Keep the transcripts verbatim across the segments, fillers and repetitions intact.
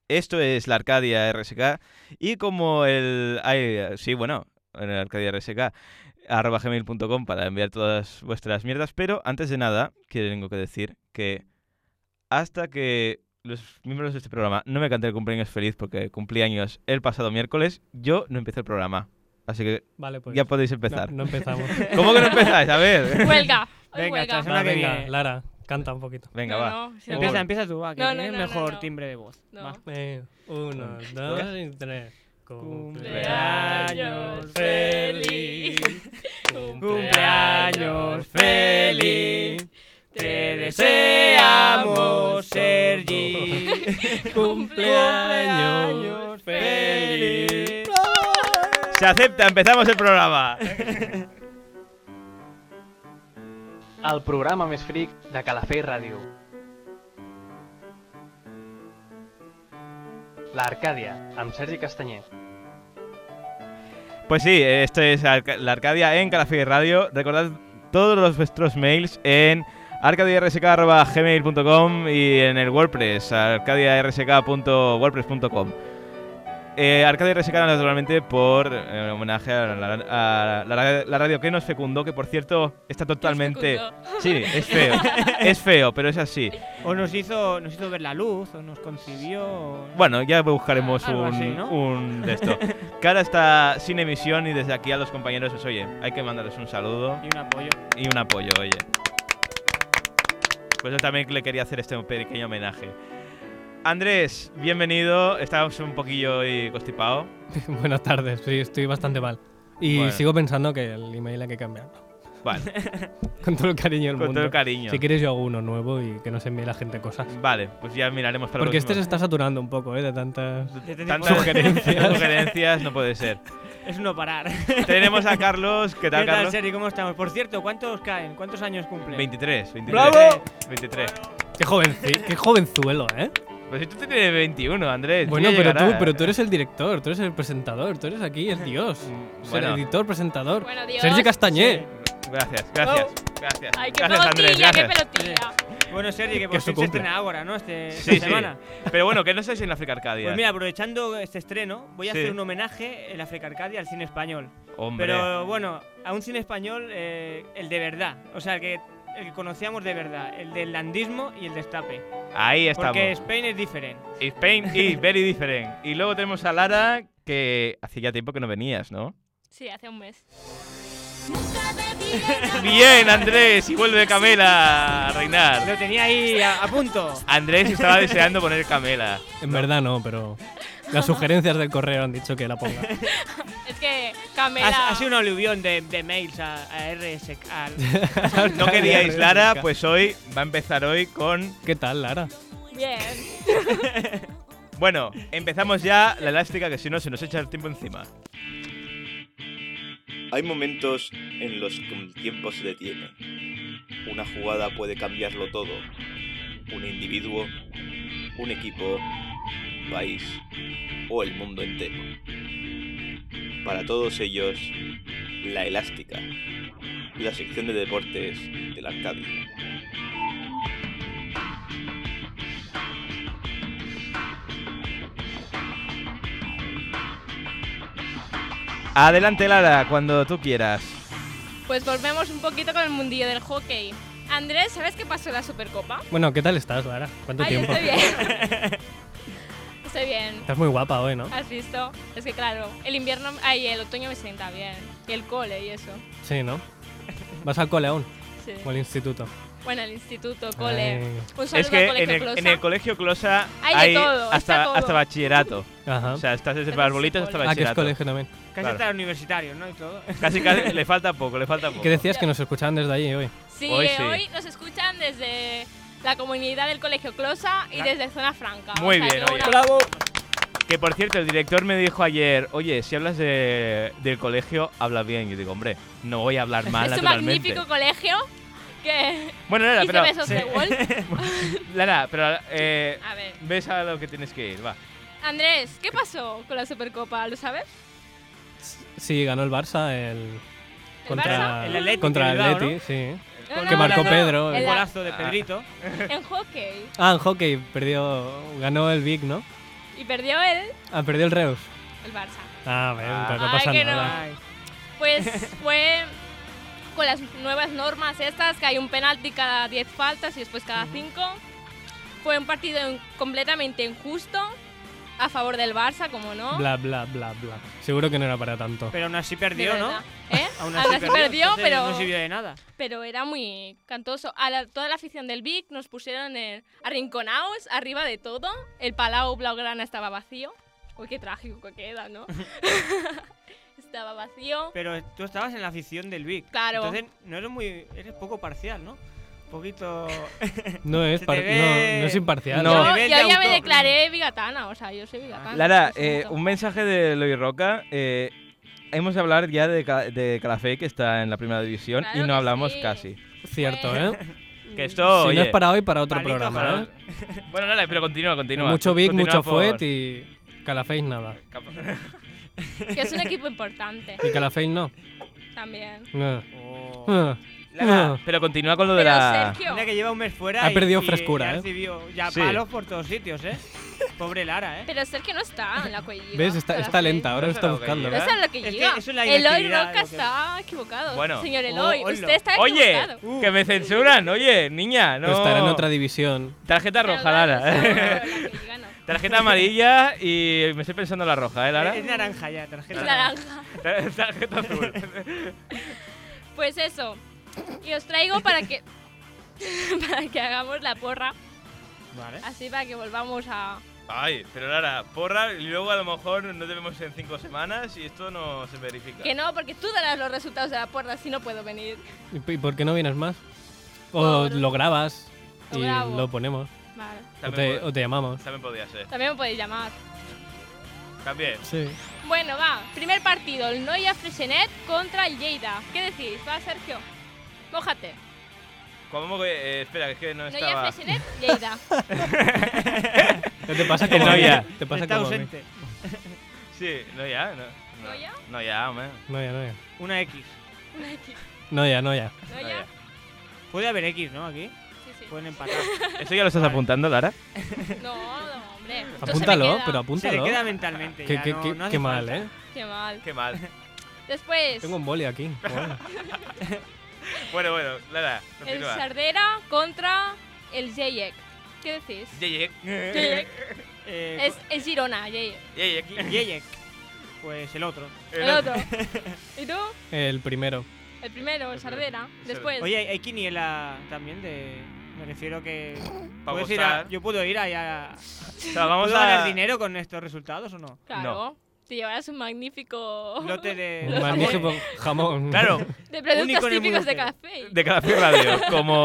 Esto es la Arcadia R S K y como el... Ay, sí, bueno, en el Arcadia R S K arroba gmail punto com para enviar todas vuestras mierdas, pero antes de nada, tengo que decir que hasta que los miembros de este programa no me canten el cumpleaños feliz porque cumplí años el pasado miércoles, yo no empecé el programa. Así que vale, pues ya podéis empezar. No, no empezamos. ¿Cómo que no empezáis? A ver. Huelga. Venga, huelga. esta Va, semana que venga, viene. Lara, canta un poquito. Venga, No, va. no, si Empieza, no- empieza tú, va, que No, no, tienes no, no, mejor no. timbre de voz. No. Va. Eh, uno, dos y tres. Cumpleaños feliz. Cumpleaños feliz. Te deseamos, Sergi. Cumpleaños feliz. Se acepta, empezamos el programa. El programa més fric de Calafell Ràdio. La Arcadia, amb Sergi Castanyer. Pues sí, esto es Arca- la Arcadia en Calafell Radio. Recordad todos los vuestros mails en arcadia r s k arroba gmail punto com y en el WordPress, arcadia r s k punto wordpress punto com. Eh, Arcadia R S K naturalmente por eh, homenaje a, la, a la, la radio que nos fecundó, que por cierto está totalmente... fecundó? Sí, es feo, es feo, pero es así. O nos hizo, nos hizo ver la luz, o nos concibió. o- Bueno, ya buscaremos Algo un, así, ¿no? un de esto. Que ahora está sin emisión y desde aquí a los compañeros, pues oye, hay que mandarles un saludo Y un apoyo. y un apoyo, oye. Pues yo también le quería hacer este pequeño homenaje. Andrés, bienvenido. Estábamos un poquillo hoy constipado. Buenas tardes, sí, estoy bastante mal. Y Bueno. sigo pensando que el email hay que cambiarlo. Vale, Con todo el cariño del con mundo. todo el cariño. Si quieres yo hago uno nuevo y que nos envíe la gente cosas. Vale, pues ya miraremos para Porque el este se próximo. está saturando un poco, ¿eh? De tantas... De tener Tantas sugerencias. sugerencias no puede ser. Es no parar. Tenemos a Carlos. ¿Qué ¿Qué tal, tal, Carlos? Sergi? ¿Cómo estamos? Por cierto, ¿cuántos caen? ¿Cuántos años cumple? veintitrés, veintitrés. ¡Bravo! veintitrés. Qué, jovenci- qué jovenzuelo, ¿eh? Pues si tú tienes veintiuno, Andrés. Bueno, ya pero tú, llegará. pero tú eres el director, tú eres el presentador, tú eres aquí el dios. Eres Bueno. el editor, presentador. Bueno, Dios. Sergi Castañé. Gracias, gracias, gracias. Ay, qué Gracias, Andrés, pelotilla, qué gracias. pelotilla. Bueno, Sergi, que Que por es su fin se cumple. estrena ahora, ¿no? Este, Sí, esta sí. semana. Pero bueno, que no estáis en la África Arcadia. Pues mira, aprovechando este estreno, voy a Sí. hacer un homenaje en la África Arcadia al cine español. Hombre. Pero bueno, a un cine español, eh, el de verdad. O sea, el que, el que conocíamos de verdad. El del landismo y el destape. Ahí estamos. Porque Spain es diferente. Spain is very different. Y luego tenemos a Lara, que hace ya tiempo que no venías, ¿no? Sí, hace un mes. Bien, Andrés, y vuelve Camela a reinar. Lo tenía ahí a, a punto. Andrés estaba deseando poner Camela. En verdad no, pero las sugerencias del correo han dicho que la ponga. Es que Camela. Ha, ha sido un aluvión de, de mails a, a R S K. al- No queríais Lara, pues hoy va a empezar hoy con... ¿Qué tal, Lara? Bien. Bueno, empezamos ya la elástica, que si no se nos echa el tiempo encima. Hay momentos en los que el tiempo se detiene. Una jugada puede cambiarlo todo. Un individuo, un equipo, un país o el mundo entero. Para todos ellos, la elástica, la sección de deportes de la Arcadia. Adelante, Lara, cuando tú quieras. Pues volvemos un poquito con el mundillo del hockey. Andrés, ¿sabes qué pasó en la Supercopa? Bueno, ¿qué tal estás, Lara? ¿Cuánto Ay, tiempo? estoy bien. Estoy bien. Estás muy guapa hoy, ¿no? ¿Has visto? Es que claro, el invierno, ay, el otoño me sienta bien. Y el cole y eso. Sí, ¿no? ¿Vas al cole aún? Sí. ¿O al instituto? Bueno, el instituto, cole. Ay. Un saludo Es que al en colegio el, Closa. en el colegio Closa Hay de hay todo, está hasta, todo. hasta bachillerato. Ajá. O sea, estás desde Pero arbolitos sí, hasta cole. Ah, que es bachillerato. colegio también. Casi Claro. hasta universitarios, ¿no? Y todo. Casi, casi, le falta poco, le falta poco. ¿Qué decías que nos escuchaban desde allí hoy? Sí, Hoy hoy, sí. nos escuchan desde la comunidad del colegio Closa y desde Zona Franca. Muy O sea, bien, que oye. una- ¡Bravo! Que por cierto, el director me dijo ayer, oye, si hablas de, del colegio, habla bien. Y yo digo, hombre, no voy a hablar mal Es un naturalmente. magnífico colegio que Bueno, Lara, hizo pero... besos de Wall. Lara, pero eh, A ver, ves a lo que tienes que ir, va. Andrés, ¿qué pasó con la Supercopa? ¿Lo sabes? Sí, ganó el Barça el... Contra Barça? El Athletic contra de Bilbao, Atleti, ¿no? sí. No, Con no, que marcó no, Pedro. Un El- golazo de Pedrito. En hockey. Ah, en hockey, perdió... Ganó el Vic, ¿no? Y perdió el, Ah, perdió el Reus. el Barça. Ah, ven, Ah. pues no Ay, pasa que no. nada. Ay, Pues fue con las nuevas normas estas, que hay un penalti cada diez faltas y después cada cinco. Fue un partido en- completamente injusto, a favor del Barça, como no. Bla, bla, bla, bla. Seguro que no era para tanto. pero aún así De perdió, ¿no? verdad. ¿Eh? Aún Aún así perdió, entonces pero, no sirvió de nada. pero era muy cantoso. A la- toda la afición del Vic nos pusieron en- arrinconados, arriba de todo. El Palau Blaugrana estaba vacío. Uy, qué trágico que queda, ¿no? Estaba vacío. Pero tú estabas en la afición del Vic. Claro. Entonces no eres muy, eres poco parcial, ¿no? Un poquito. No es, Se te par- ve- no, no es imparcial. No. Yo, Nivel yo de ya me autor. declaré bigatana, o sea, yo soy bigatana. Lara, lo eh, siento. un mensaje de Eloy Roca. Eh, hemos de hablar ya de, Ca- de Calafell, que está en la primera división, Claro y no que hablamos sí. casi. Cierto, Bueno. ¿eh? Que esto, Si oye, no es para hoy, para otro Palito programa, para- ¿eh? Bueno, Lara, pero continúa, continúa. Mucho Vic, Continúa mucho por- Fuet y Calafell nada. Que es un equipo importante Y Calafell no. también. No. Oh. Ah. Lara, Ah. pero continúa con lo de Pero la... Sergio, Mira que lleva un mes fuera. Ha y- perdido y frescura, ya ¿eh? recibió ya Sí. palos por todos sitios, ¿eh? Pobre Lara, ¿eh? pero Sergio no está en la cuelliga. ¿Ves? Está, Para está hacer- lenta, ahora No lo está será lo que buscando. No llega. sé lo que Es que llega. eso es la Eloy inactividad, Roca lo que- está equivocado. Bueno. Señor Oh, Eloy, hola. usted está Oye, equivocado. Uh. que me censuran, oye, niña, no... Pero estará en otra división. Tarjeta Pero roja, claro, Lara. seguro, la cuelliga no. Tarjeta amarilla y me estoy pensando en la roja, ¿eh, Lara? Es naranja ya, tarjeta. Es naranja. Tarjeta azul. Pues eso. Y os traigo para que para que hagamos la porra, Vale. así para que volvamos a... Ay, pero Lara, porra y luego a lo mejor no debemos en cinco semanas y esto no se verifica. Que no, porque tú darás los resultados de la porra, si no puedo venir. ¿Y por qué no vienes más? O Por- lo grabas Lo y grabo. lo ponemos. Vale. O También, te, po- o te llamamos. también podía ser. También me podéis llamar. También. Sí. Bueno, va. Primer partido, el Noia Freixenet contra el Lleida. ¿Qué decís? Va, Sergio. Mójate. ¿Cómo que...? eh, espera, que es que no Noia estaba... Freixenet, Lleida. ¿Qué te pasa como No, a mí? ya. Te pasa Está como a mí. ausente. Sí, no ya, no. ¿No ya? No ya, hombre. No ya, no ya. Una X. Una X. No ya, no ya. ¿No No ya? ya. Puede haber X, ¿no? Aquí. Sí, sí. Pueden empatar. ¿Eso ya lo estás Vale. apuntando, Lara? No, no, hombre. Esto se me Apúntalo, queda. pero Se le apúntalo. queda mentalmente. Qué, ya, qué- no- qué- no hace qué mal, falta. ¿eh? Qué mal. Qué mal. Después, Tengo un boli aquí. Bueno. Bueno, bueno, Lara, el continúa. Sardera contra el Jayek. ¿Qué decís? Yeyek. Jayek. Eh, Es, es Girona, Jayek. Yeyek. Yeyek. Pues el otro. El otro. ¿Y tú? El primero. El primero, el Sardera. Después, Oye, hay quiniela también de. Me refiero que. Pa' ¿puedes ir a- apostar. yo puedo ir ahí a. O sea, vamos ¿Puedo a... ganar dinero con estos resultados o no? claro, te llevarás un magnífico Lote de. Un de magnífico jamón. jamón. Claro, de único productos en el típicos de mundo café. de Calafell Radio,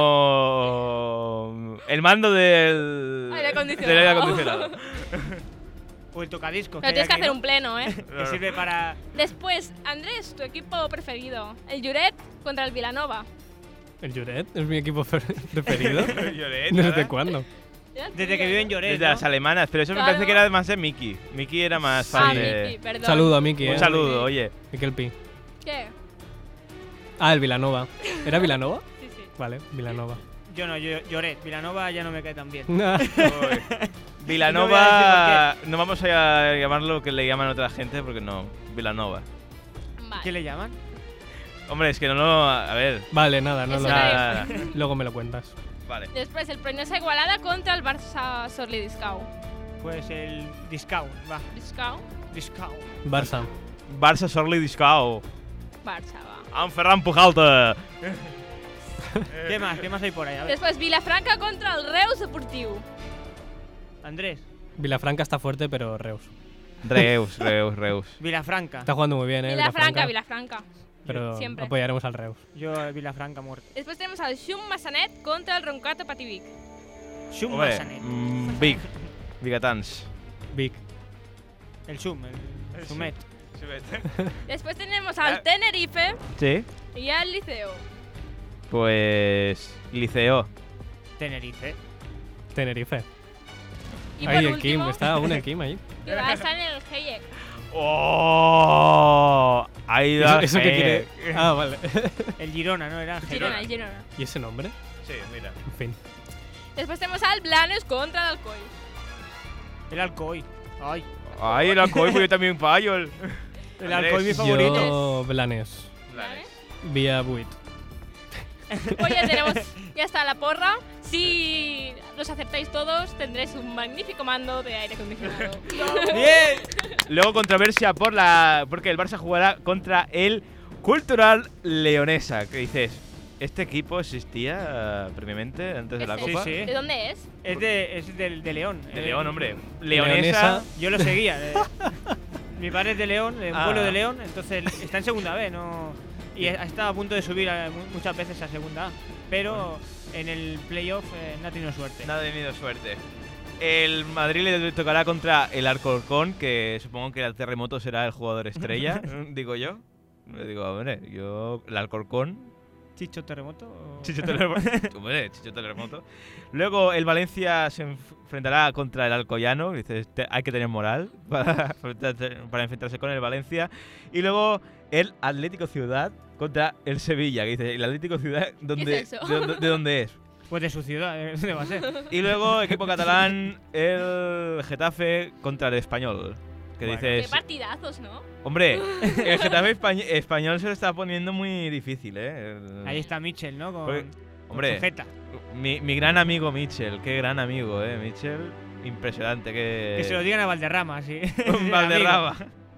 como el mando del Aire acondicionado. del aire acondicionado. O el tocadiscos. Pero hay tienes que aquí, hacer ¿no? un pleno, ¿eh? Que sirve para. Después, Andrés, tu equipo preferido. El Juret contra el Vilanova. El Juret es mi equipo pre- preferido. Lloret, ¿Desde Lara. cuándo? Desde que vive en Lloret. Desde las ¿no? alemanas, pero eso me Claro. parece que era más de Miki. Miki era más Ah, fan de... Miki, perdón. Saludo a Miki, Un eh. saludo, oye. Miquel Pi. ¿Qué? Ah, el Vilanova. ¿Era Vilanova? Sí, sí. Vale, Vilanova. Yo no, yo, Lloret. Vilanova ya no me cae tan bien. Uy. No voy Vilanova, no vamos a llamarlo que le llaman a otra gente porque no, Vilanova. Vale. ¿Qué le llaman? Hombre, es que no lo... A ver, Vale, nada, no Eso lo era nada, Luego me lo cuentas. vale. Después, el Proñosa Igualada contra el Barça Sorli Discau. Pues el Discount. Va. Discau, Discount. Barça. Barça Sorli Discau. Barça, va. En Ferran Pujalta. ¿Qué más? ¿Qué más hay por ahí? A ver. Después, Vilafranca contra el Reus Deportiu. Andrés. Vilafranca está fuerte, pero Reus. Reus, Reus, Reus. Vilafranca. Está jugando muy bien, eh. Vilafranca, Vilafranca. Pero Siempre. apoyaremos al Reus. Yo eh, Vilafranca muerto. Después tenemos al Xum Massanet contra el Roncato Pativic. Shum Hombre, Massanet. mm, Big. Bigatans. Vic. El Shum, el, el Sumet. Después tenemos Ah. al Tenerife Sí. y al Liceo. Pues... Liceo. Tenerife. Tenerife. Y Ahí por el último, Kim, está aún el Kim ahí. que va a estar en el Hayek. ¡Oh! Ha ido ¿Eso, al eso qué G. quiere? Ah, vale. El Girona, ¿no? Era el Girona, el Girona. ¿Y ese nombre? Sí, mira. En fin. Después tenemos al Blanes contra el Alcoy. El Alcoy. Ay, Ay, el alcohol, pues yo también fallo. El, el alcohol es mi favorito. Yo, Blanes. ¿Vale? Vía Buit. Pues ya tenemos, ya está la porra. Si los aceptáis todos, tendréis un magnífico mando de aire acondicionado. Bien. Luego controversia por la porque el Barça jugará contra el Cultural Leonesa. ¿Qué dices? ¿Este equipo existía previamente, antes de la ¿Es Copa? Sí, sí. ¿De dónde es? Es de, es de, de León. De Eh, León, hombre. Leonesa. Leonesa. Yo lo seguía. eh. Mi padre es de León, de un Ah. pueblo de León, entonces está en segunda B, no. Y ha estado a punto de subir a- mu- muchas veces a segunda A, pero en el playoff eh, no ha tenido suerte. Nada de tenido suerte. El Madrid le tocará contra el Alcorcón, que supongo que el Terremoto será el jugador estrella, digo yo. Le digo, hombre, yo, el Alcorcón. Chicho Terremoto. o- Chicho Terremoto. Hombre, Chicho Terremoto. Luego el Valencia se enfrentará contra el Alcoyano. Dices, te- hay que tener moral para, para enfrentarse con el Valencia. Y luego el Atlético Ciudad contra el Sevilla. Que dice, ¿el Atlético Ciudad dónde, es eso? de, dónde, de dónde es? Pues de su ciudad, ¿de dónde va a ser? Y luego equipo catalán, el Getafe contra el Español. Que Bueno. Qué dices, partidazos, ¿no? hombre, el Getafe españ- español se lo está poniendo muy difícil, ¿eh? El- Ahí está Mitchell, ¿no? Con, Porque- con hombre, su jeta. Mi, mi gran amigo Mitchell, qué gran amigo, eh, Mitchell. Impresionante, que. Que se lo digan a Valderrama, sí. Un Valderrama.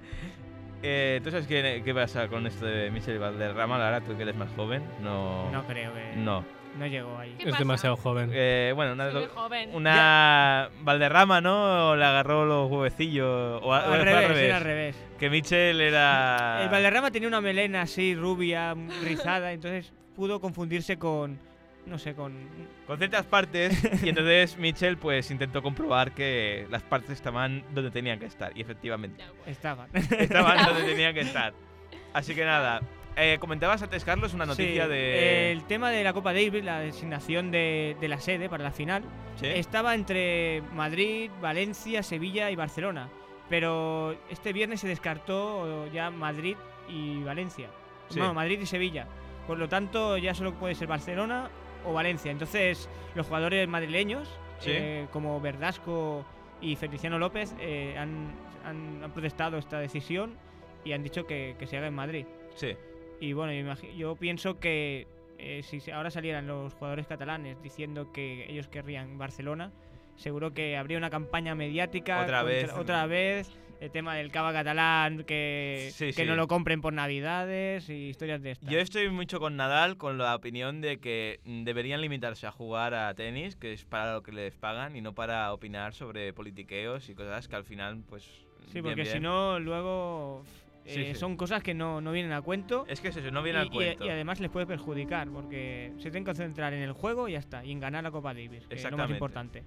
Eh, ¿Tú sabes qué, qué pasa con esto de Mitchell y Valderrama? Lara, tú que eres más joven, no. No creo que. No. No llegó ahí. ¿Qué Es pasa? demasiado joven. Eh, bueno, una, Soy muy joven. una Valderrama, ¿no? Le agarró los huevecillos. O, a- o Al fue revés, era al revés. Que Mitchell era. El Valderrama tenía una melena así, rubia, rizada, entonces pudo confundirse con. No sé, con. Con ciertas partes. Y entonces Mitchell, pues intentó comprobar que las partes estaban donde tenían que estar. Y efectivamente. Ya, bueno. Estaban. Estaban donde tenían que estar. Así que nada. Eh, comentabas antes, Carlos, una noticia Sí, de. El tema de la Copa Davis, la designación de, de la sede para la final, ¿Sí? estaba entre Madrid, Valencia, Sevilla y Barcelona. Pero este viernes se descartó ya Madrid y Valencia. Sí. Bueno, Madrid y Sevilla. Por lo tanto, ya solo puede ser Barcelona o Valencia. Entonces, los jugadores madrileños, Sí. eh, como Verdasco y Feliciano López, eh, han, han- han protestado esta decisión y han dicho que, que se haga en Madrid. Sí. Y bueno, yo imagi- yo pienso que eh, si se- ahora salieran los jugadores catalanes diciendo que ellos querrían Barcelona, seguro que habría una campaña mediática. Otra vez. Otra vez. El tema del cava catalán, que, Sí, que sí. no lo compren por navidades y historias de estas. Yo estoy mucho con Nadal, con la opinión de que mm, deberían limitarse a jugar a tenis, que es para lo que les pagan, y no para opinar sobre politiqueos y cosas que al final, pues. Sí, bien, porque bien. si no, luego eh, Sí, sí. son cosas que no, no vienen a cuento. Es que es eso, no viene y, al y- cuento. y además les puede perjudicar, porque se tienen que concentrar en el juego y ya está, y en ganar la Copa Davis, que es lo más Exactamente. importante.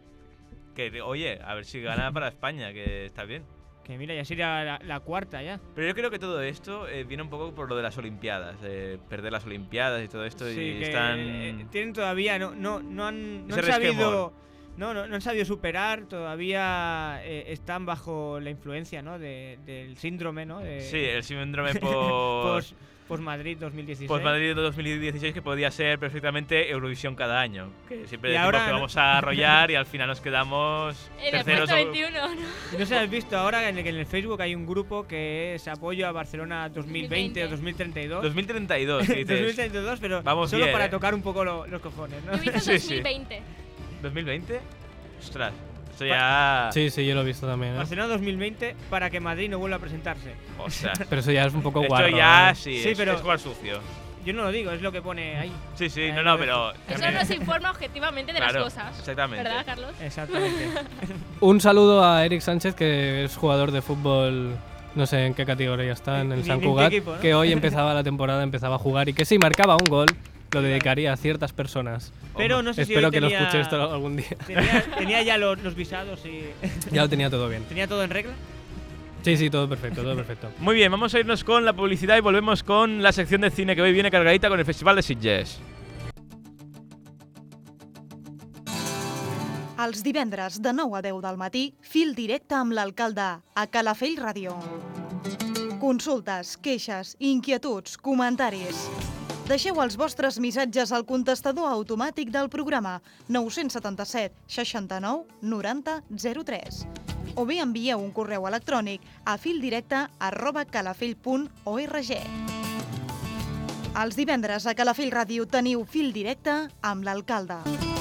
Que, oye, a ver si gana para España, que está bien. Que mira, ya sería la, la cuarta ya. Pero yo creo que todo esto eh, viene un poco por lo de las Olimpiadas, eh, perder las Olimpiadas y todo esto, Sí, y que están. eh, tienen todavía, no, no, no han, no Ese han resquemor. sabido, no, no, no han sabido superar, todavía eh, están bajo la influencia, ¿no? De, del síndrome, ¿no? De, Sí, el síndrome por. Post, post Madrid dos mil dieciséis. Pues Madrid dos mil dieciséis, que podía ser perfectamente Eurovisión cada año. Que siempre Y decimos ahora que no- vamos a arrollar y al final nos quedamos En el terceros. puesto o- veintiuno, ¿no? Y no sé si has visto ahora en el, que en el Facebook hay un grupo que es apoyo a Barcelona dos mil veinte o dos mil treinta y dos. dos mil treinta y dos, que dices. dos mil treinta y dos, pero Vamos solo bien, para ¿eh? tocar un poco lo- los cojones, ¿no? Yo he visto Sí, sí. dos mil veinte. ¿dos mil veinte? Ostras, esto ya. Sí, sí, yo lo he visto también. ¿eh? Barcelona dos mil veinte para que Madrid no vuelva a presentarse. Ostras. Pero eso ya es un poco Esto guarro. ya ¿eh? sí, Sí, es, pero- es jugar sucio. Yo no lo digo, es lo que pone ahí. Sí, sí, Eh, no, no, pero. Eso nos informa objetivamente de Claro, las cosas. exactamente. ¿Verdad, Carlos? Exactamente. Un saludo a Eric Sánchez, que es jugador de fútbol, no sé en qué categoría está, en Ni- el ni- San ni en qué Cugat, equipo, ¿no? que hoy empezaba la temporada, empezaba a jugar y que si marcaba un gol, lo dedicaría a ciertas personas. Pero no sé si Espero hoy que tenía, lo escuche esto algún día. tenía, tenía ya los, los visados y Ya lo tenía todo bien. tenía todo en regla. Sí, sí, todo perfecto, todo perfecto. Muy bien, vamos a irnos con la publicidad y volvemos con la sección de cine que hoy viene cargadita con el Festival de Sitges. Els divendres de nou a deu del matí, fil directe amb l'alcalde a Calafell Ràdio. Consultes, queixes, inquietuds, comentaris. Deixeu els vostres missatges al contestador automàtic del programa nou set set, seixanta-nou, noranta, zero tres. o bé envieu un correu electrònic a fildirecte arroba calafell punt org. Els divendres a Calafell Ràdio teniu Fil Directe amb l'alcalde.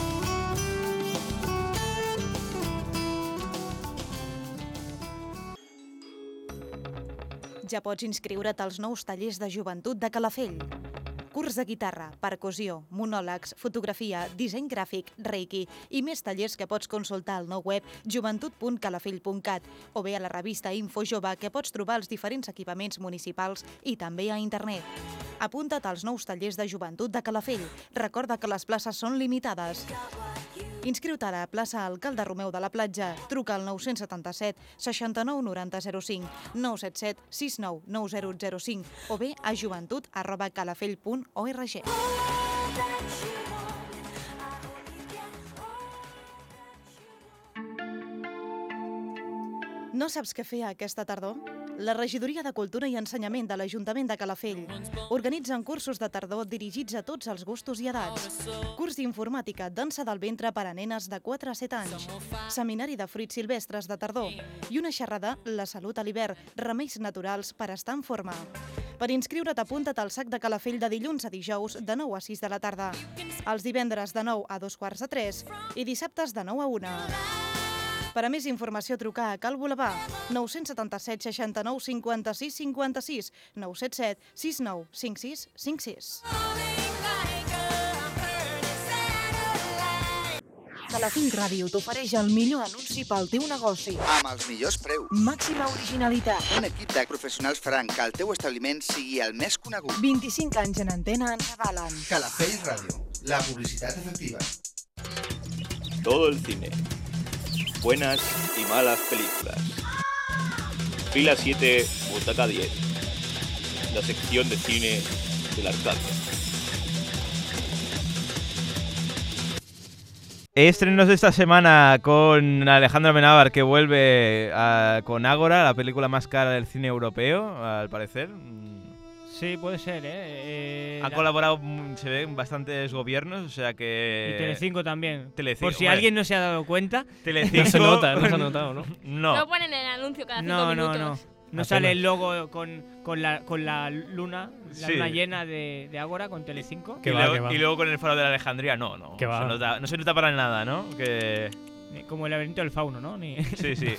Ja pots inscriure't als nous tallers de joventut de Calafell. Curs de guitarra, percussió, monòlegs, fotografia, disseny gràfic, reiki i més tallers que pots consultar al nou web joventut punt calafell punt cat o bé a la revista Info Jove que pots trobar als diferents equipaments municipals i també a internet. Apunta't als nous tallers de joventut de Calafell. Recorda que les places són limitades. Inscriu-te a la plaça Alcalde Romeu de la Platja. Truca al nou set set, seixanta-nou noranta zero cinc, nou set set, sis nou nou zero zero cinc o bé a joventut arroba calafell punt org. No saps què fer aquesta tardor? La Regidoria de Cultura i Ensenyament de l'Ajuntament de Calafell organitzen cursos de tardor dirigits a tots els gustos i edats. Curs d'informàtica, dansa del ventre per a nenes de quatre a set anys, seminari de fruits silvestres de tardor i una xerrada La salut a l'hivern, remeis naturals per estar en forma. Per inscriure't, apunta't al sac de Calafell de dilluns a dijous de nou a sis de la tarda, els divendres de nou a dos quarts de tres i dissabtes de nou a una. Per a més informació, trucar a Cal Bolevà, nou set set, seixanta-nou, cinquanta-sis, cinquanta-sis, nou set set, sis nou, cinc sis, cinc sis. Calafell Ràdio t'ofereix el millor anunci pel teu negoci. Amb els millors preus. Màxima originalitat. Un equip de professionals faran que el teu establiment sigui el més conegut. vint-i-cinc anys en antena ens avalen. Calafell Ràdio, la publicitat efectiva. Todo el cine. Buenas y malas películas. Fila siete, butaca diez. La sección de cine del alcalde. Estrenos de esta semana con Alejandro Amenábar, que vuelve a, con Ágora, la película más cara del cine europeo, al parecer. Sí, puede ser, ¿eh? eh ha la... colaborado, se ve, en bastantes gobiernos, o sea que... Y Telecinco también. Telecinco, Por si bueno. alguien no se ha dado cuenta. Telecinco... No se nota, no se ha notado, ¿no? No. No ponen el anuncio cada cinco No, minutos. no, no. No sale el logo con, con, la, con la luna, la Sí. luna llena de, de Ágora con Telecinco. Y, Que va, luego, que va. y luego con el faro de la Alejandría, no, no. Que va. Se nota, no se nota para nada, ¿no? Que... Como el laberinto del fauno, ¿no? Ni... Sí, sí.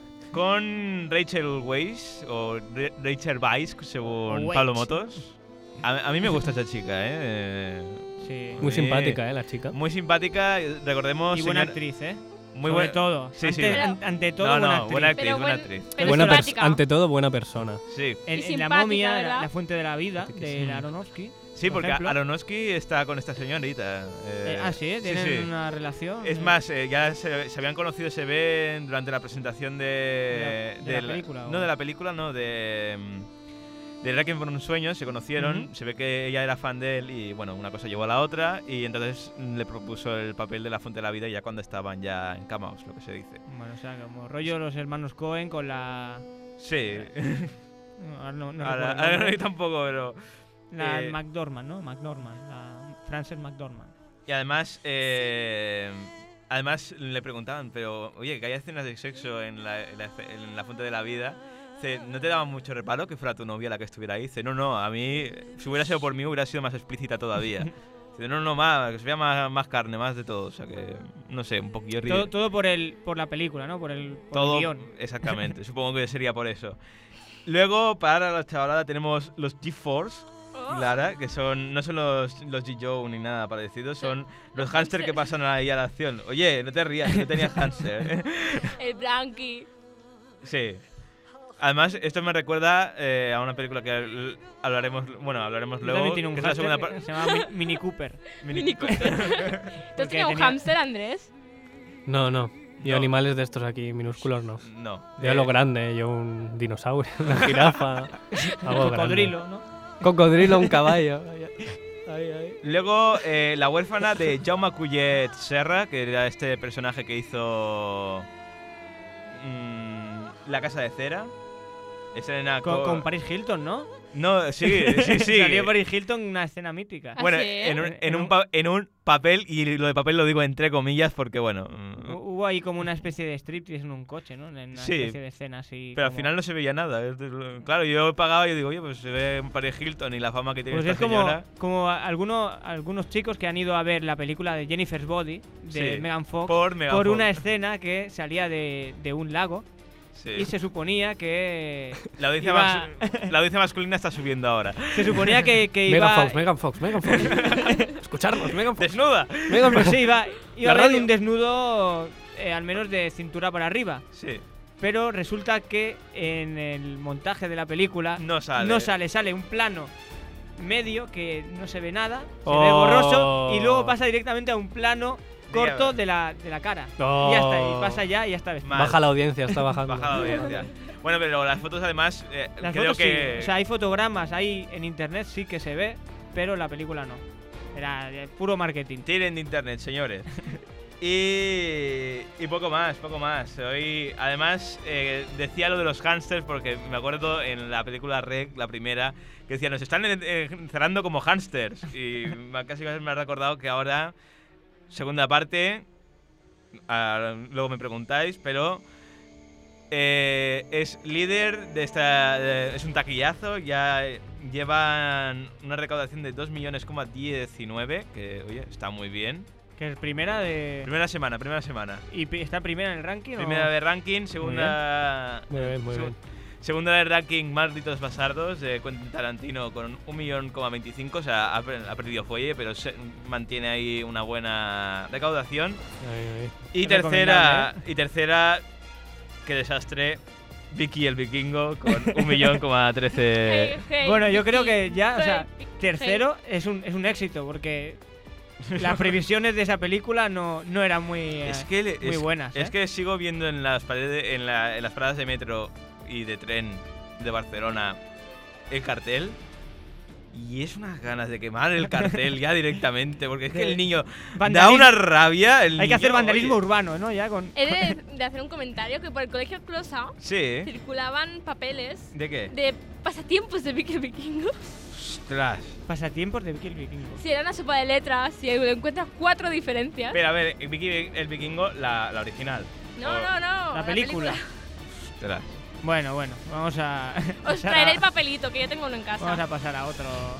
Con Rachel Weisz, o Re- Rachel Weisz, según Weisz. Pablo Motos. A, a mí me gusta esta chica, ¿eh? Sí. Muy Sí. simpática, ¿eh? La chica. Muy simpática, recordemos... Y buena señor- actriz, ¿eh? Muy Sobre buena. todo. Sí, sí. ante, Pero- an- ante todo, No, buena no, actriz. buena actriz, Pero buena buen- actriz. pero Buena pers- simpática. ante todo, buena persona. Sí. En, Y en La simpática, momia, la, ¿verdad? la fuente de la vida, Sí. de Aronofsky. Sí, por porque ejemplo. Aronofsky está con esta señorita. eh, Eh, ah, sí, tienen sí. una relación. Es eh, más, eh, ya se, se habían conocido, se ven durante la presentación de... De la- de la película, No, ¿o? de la película, no, de... mm, De Requiem por un sueño, se conocieron, Ujú. se ve que ella era fan de él y bueno, una cosa llevó a la otra y entonces mm, le propuso el papel de la fuente de la vida ya cuando estaban ya encamados, lo que se dice. Bueno, o sea, como rollo los hermanos Cohen con la. Sí, No, ahora no, no ahora, recuerdo el ahora nombre. no tampoco, pero... La eh, McDormand, ¿no? McDormand. La Frances McDormand. Y además, eh, además le preguntaban, pero oye, que hay escenas de sexo en la, en la, en la fuente de la vida. Dice, ¿no te daba mucho reparo que fuera tu novia la que estuviera ahí? Dice, no, no, a mí, si hubiera sido por mí, hubiera sido más explícita todavía. Dice, no, no, más, que se vea más, más carne, más de todo. O sea que, no sé, un poquillo Todo, ridículo. todo por el por la película, ¿no? Por el, por Todo, el guión. exactamente, supongo que sería por eso. Luego, para la chavalada, tenemos los G-Force. Oh, Lara, que son no son los, los G-Joe ni nada parecido, son los hámster que pasan ahí a la acción. Oye, no te rías, que tenía hámster. ¿eh? el Blanqui. Sí. Además, esto me recuerda eh, a una película que l- hablaremos, bueno, hablaremos Yo luego. también tiene un que es la hámster segunda que parte. se llama Mi- Mini Cooper. Mini Cooper. ¿Tú has Porque tenido un tenía- hámster, Andrés? No, no. Yo No. animales de estos aquí, minúsculos, no. No. Yo eh, lo grande, yo un dinosaurio, una jirafa, algo grande. Cocodrilo, ¿no? Cocodrilo, un caballo. Ahí, ahí. Luego, eh, la huérfana de Jaume Collet Serra, que era este personaje que hizo mm, La Casa de Cera. Escena Con, co- con Paris Hilton, ¿no? No, sí, sí, sí. Salió Paris Hilton en una escena mítica. Ah, Bueno, sí, en, un, ¿eh? en, un pa- en un papel, y lo de papel lo digo entre comillas porque, bueno. mm, Hubo hubo ahí como una especie de striptease en un coche, ¿no? En una Sí, especie de escena así. Pero al como- final no se veía nada. es de- Claro, yo he pagado y digo, oye, pues se ve un Paris Hilton y la fama que tiene Pues esta es como, señora. como a- algunos, algunos chicos que han ido a ver la película de Jennifer's Body, de Sí, Megan Fox, por Megan por Fox. una escena que salía de, de un lago Sí. y se suponía que... La audiencia, iba- mas- la audiencia masculina está subiendo ahora. Se suponía que, que iba... Megan Fox, Megan Fox, Megan Fox. Escucharnos, Megan Fox. ¡Desnuda! Megan Pues Fox. sí, iba, iba La a haber radio. un desnudo eh, al menos de cintura para arriba. Sí. Pero resulta que en el montaje de la película No sale. no sale, sale un plano medio que no se ve nada, se Oh. ve borroso y luego pasa directamente a un plano corto Diga. de la, de la cara. Oh. Y ya está, y pasa ya y ya está vestido. Mal. Baja la audiencia, está bajando. Baja la audiencia. Bueno, pero las fotos además eh, Las creo fotos que sí, o sea, hay fotogramas ahí en internet sí que se ve, pero la película no. Era eh, puro marketing. tienen de internet, señores. y, y poco más, poco más. Hoy, además, eh, decía lo de los hámsters porque me acuerdo en la película Rec, la primera, que decía, nos están en- eh, encerrando como hámsters. Y me- casi me ha recordado que ahora, segunda parte, ah, luego me preguntáis, pero eh, es líder de esta... de- es un taquillazo, ya llevan una recaudación de dos millones diecinueve, que oye, está muy bien. Que es primera de... Primera semana, primera semana. ¿Y pi- está primera en el ranking? o- Primera de ranking, segunda... Muy bien, muy seg- bien. Segunda de ranking, Malditos Bastardos, de Quentin Tarantino con un millón veinticinco, o sea, ha, per- ha perdido fuelle, pero se mantiene ahí una buena recaudación. Ahí, ahí. Y Es tercera, recomendable, y tercera, qué desastre, Vicky el Vikingo con un millón trece. Hey, hey, Bueno, yo creo Vicky, que ya, o sea, hey, tercero es un, es un éxito porque las previsiones de esa película no, no eran muy, eh, Es que, le- muy es, buenas. es ¿eh? que sigo viendo en las paredes, en, la- en las paradas de metro y de tren de Barcelona el cartel. Y es unas ganas de quemar el cartel ya directamente, porque es que De- el niño da Vandalismo. una rabia. El Hay que hacer niño, vandalismo oye. urbano, ¿no? Ya con... He de, de hacer un comentario que por el colegio Closao Sí. circulaban papeles ¿De qué? de pasatiempos de Vicky el Vikingo. Ostras. Pasatiempos de Vicky el Vikingo. Si era una sopa de letras, si encuentras cuatro diferencias. Pero a ver, Vicky el Vikingo, la, la original. No, O- no, no. La película. Ostras. Bueno, bueno, vamos a... Os pasar traeré a- el papelito, que yo tengo uno en casa. Vamos a pasar a otro...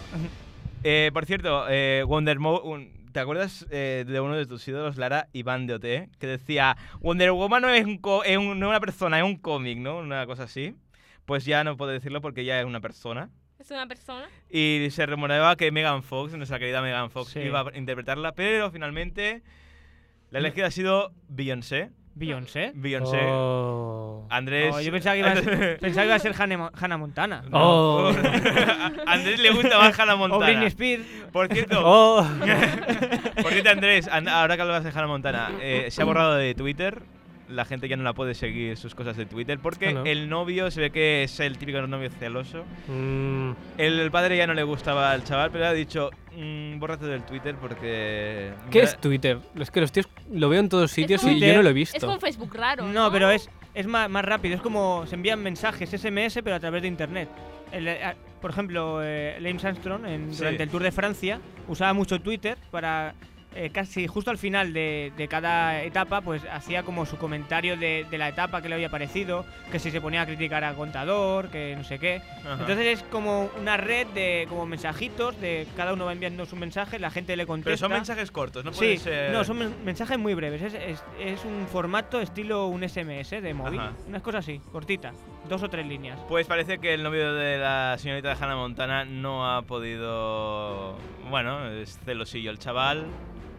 Eh, por cierto, eh, Wonder Mo un- ¿te acuerdas eh, de uno de tus ídolos, Lara, Iván de O T, que decía Wonder Woman no es, un co- es un- no es una persona, es un cómic, ¿no? Una cosa así. Pues ya no puedo decirlo porque ya es una persona. Es una persona. Y se rumoreaba que Megan Fox, nuestra querida Megan Fox, Sí. iba a interpretarla, pero finalmente la elegida ha sido Beyoncé. Beyoncé. Beyoncé. Oh. Andrés. Oh, yo pensaba que iba a ser, pensaba que iba a ser Hannah, Mo- Hannah Montana. Oh. A Andrés le gusta más Hannah O Montana. Britney Spears. Por cierto, Oh. por cierto, Andrés, and- ahora que hablas de Hannah Montana, eh, se ha borrado de Twitter. La gente ya no la puede seguir sus cosas de Twitter porque Ah, ¿no? el novio se ve que es el típico novio celoso. Mm, El, el padre ya no le gustaba al chaval, pero ha dicho, mm, bórrate del Twitter porque... ¿Qué es Twitter? Es que los tíos lo veo en todos sitios como- y yo no lo he Es como visto. un Facebook raro. No, No, pero es, es más, más rápido. Es como se envían mensajes S M S, pero a través de internet. El, eh, a- por ejemplo, eh, Lance Armstrong, en- Sí. durante el Tour de Francia, usaba mucho Twitter para. eh, casi justo al final de, de cada etapa, pues hacía como su comentario de, de la etapa que le había parecido, que si se ponía a criticar al contador, que no sé qué. Ajá. Entonces es como una red de como mensajitos, de cada uno va enviando su mensaje, la gente le contesta. Pero son mensajes cortos, no Sí, pueden ser... no, son men- mensajes muy breves. Es, es- es un formato estilo un S M S de móvil. Ajá. Una cosa así, cortita. Dos o tres líneas. Pues parece que el novio de la señorita de Hannah Montana no ha podido... Bueno, es celosillo el chaval.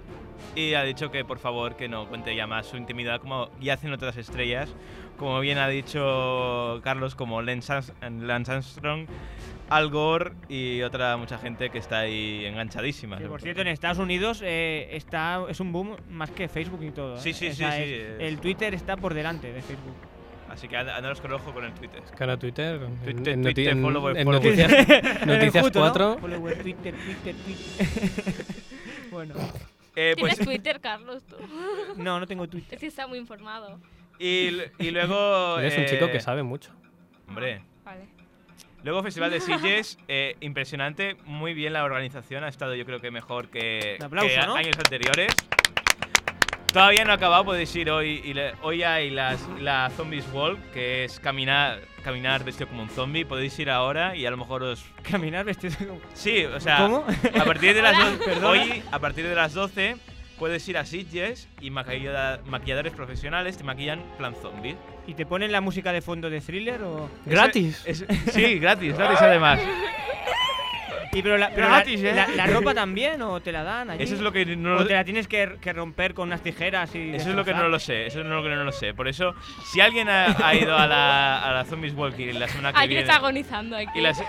Y ha dicho que por favor que no cuente ya más su intimidad como ya hacen otras estrellas. Como bien ha dicho Carlos, como Lance Arms- Lance Armstrong, Al Gore y otra mucha gente que está ahí enganchadísima. Que, por cierto, en Estados Unidos eh, está, es un boom más que Facebook y todo. ¿eh? Sí, sí, O sí, sea, sí, es- es- El Twitter está por delante de Facebook. Así que andaros con ojo con el Twitter. Cara Twitter. En, Twitter, en noti- Twitter, en- follower, en follower. noticias, En el noticias juto, ¿no? cuatro. Follower, Twitter, Twitter, Twitter. Bueno, Eh, ¿Tienes pues, Twitter, Carlos, tú? no, no tengo Twitter. Es que está muy informado. y, y luego... Eres un chico eh, que sabe mucho. Hombre. Vale. Luego Festival de Sitges, eh, impresionante, muy bien la organización, ha estado yo creo que mejor que, Un aplauso, que a- ¿no? años anteriores. Todavía no ha acabado, podéis ir hoy. Y le, hoy hay las, la Zombies Walk, que es caminar, caminar vestido como un zombie. Podéis ir ahora y a lo mejor os. Caminar vestido como. Sí, o sea. ¿Cómo? A partir de las Hola. do- hoy, a partir de las doce, puedes ir a Sitges y maquilla- maquilladores profesionales te maquillan plan zombie. ¿Y te ponen la música de fondo de Thriller o...? ¡Gratis! Es- sí, gratis, gratis además. Y pero la, pero Gratis, la, ¿eh? la, la ropa también o te la dan allí. Eso es lo que no O lo, te la tienes que, que romper con unas tijeras y eso es lo que no destrozar. lo sé, eso es lo que no lo sé. Por eso, si alguien ha, ha ido a la, a la Zombies Walk y la semana que Alguien viene. está agonizando aquí. Y, la se-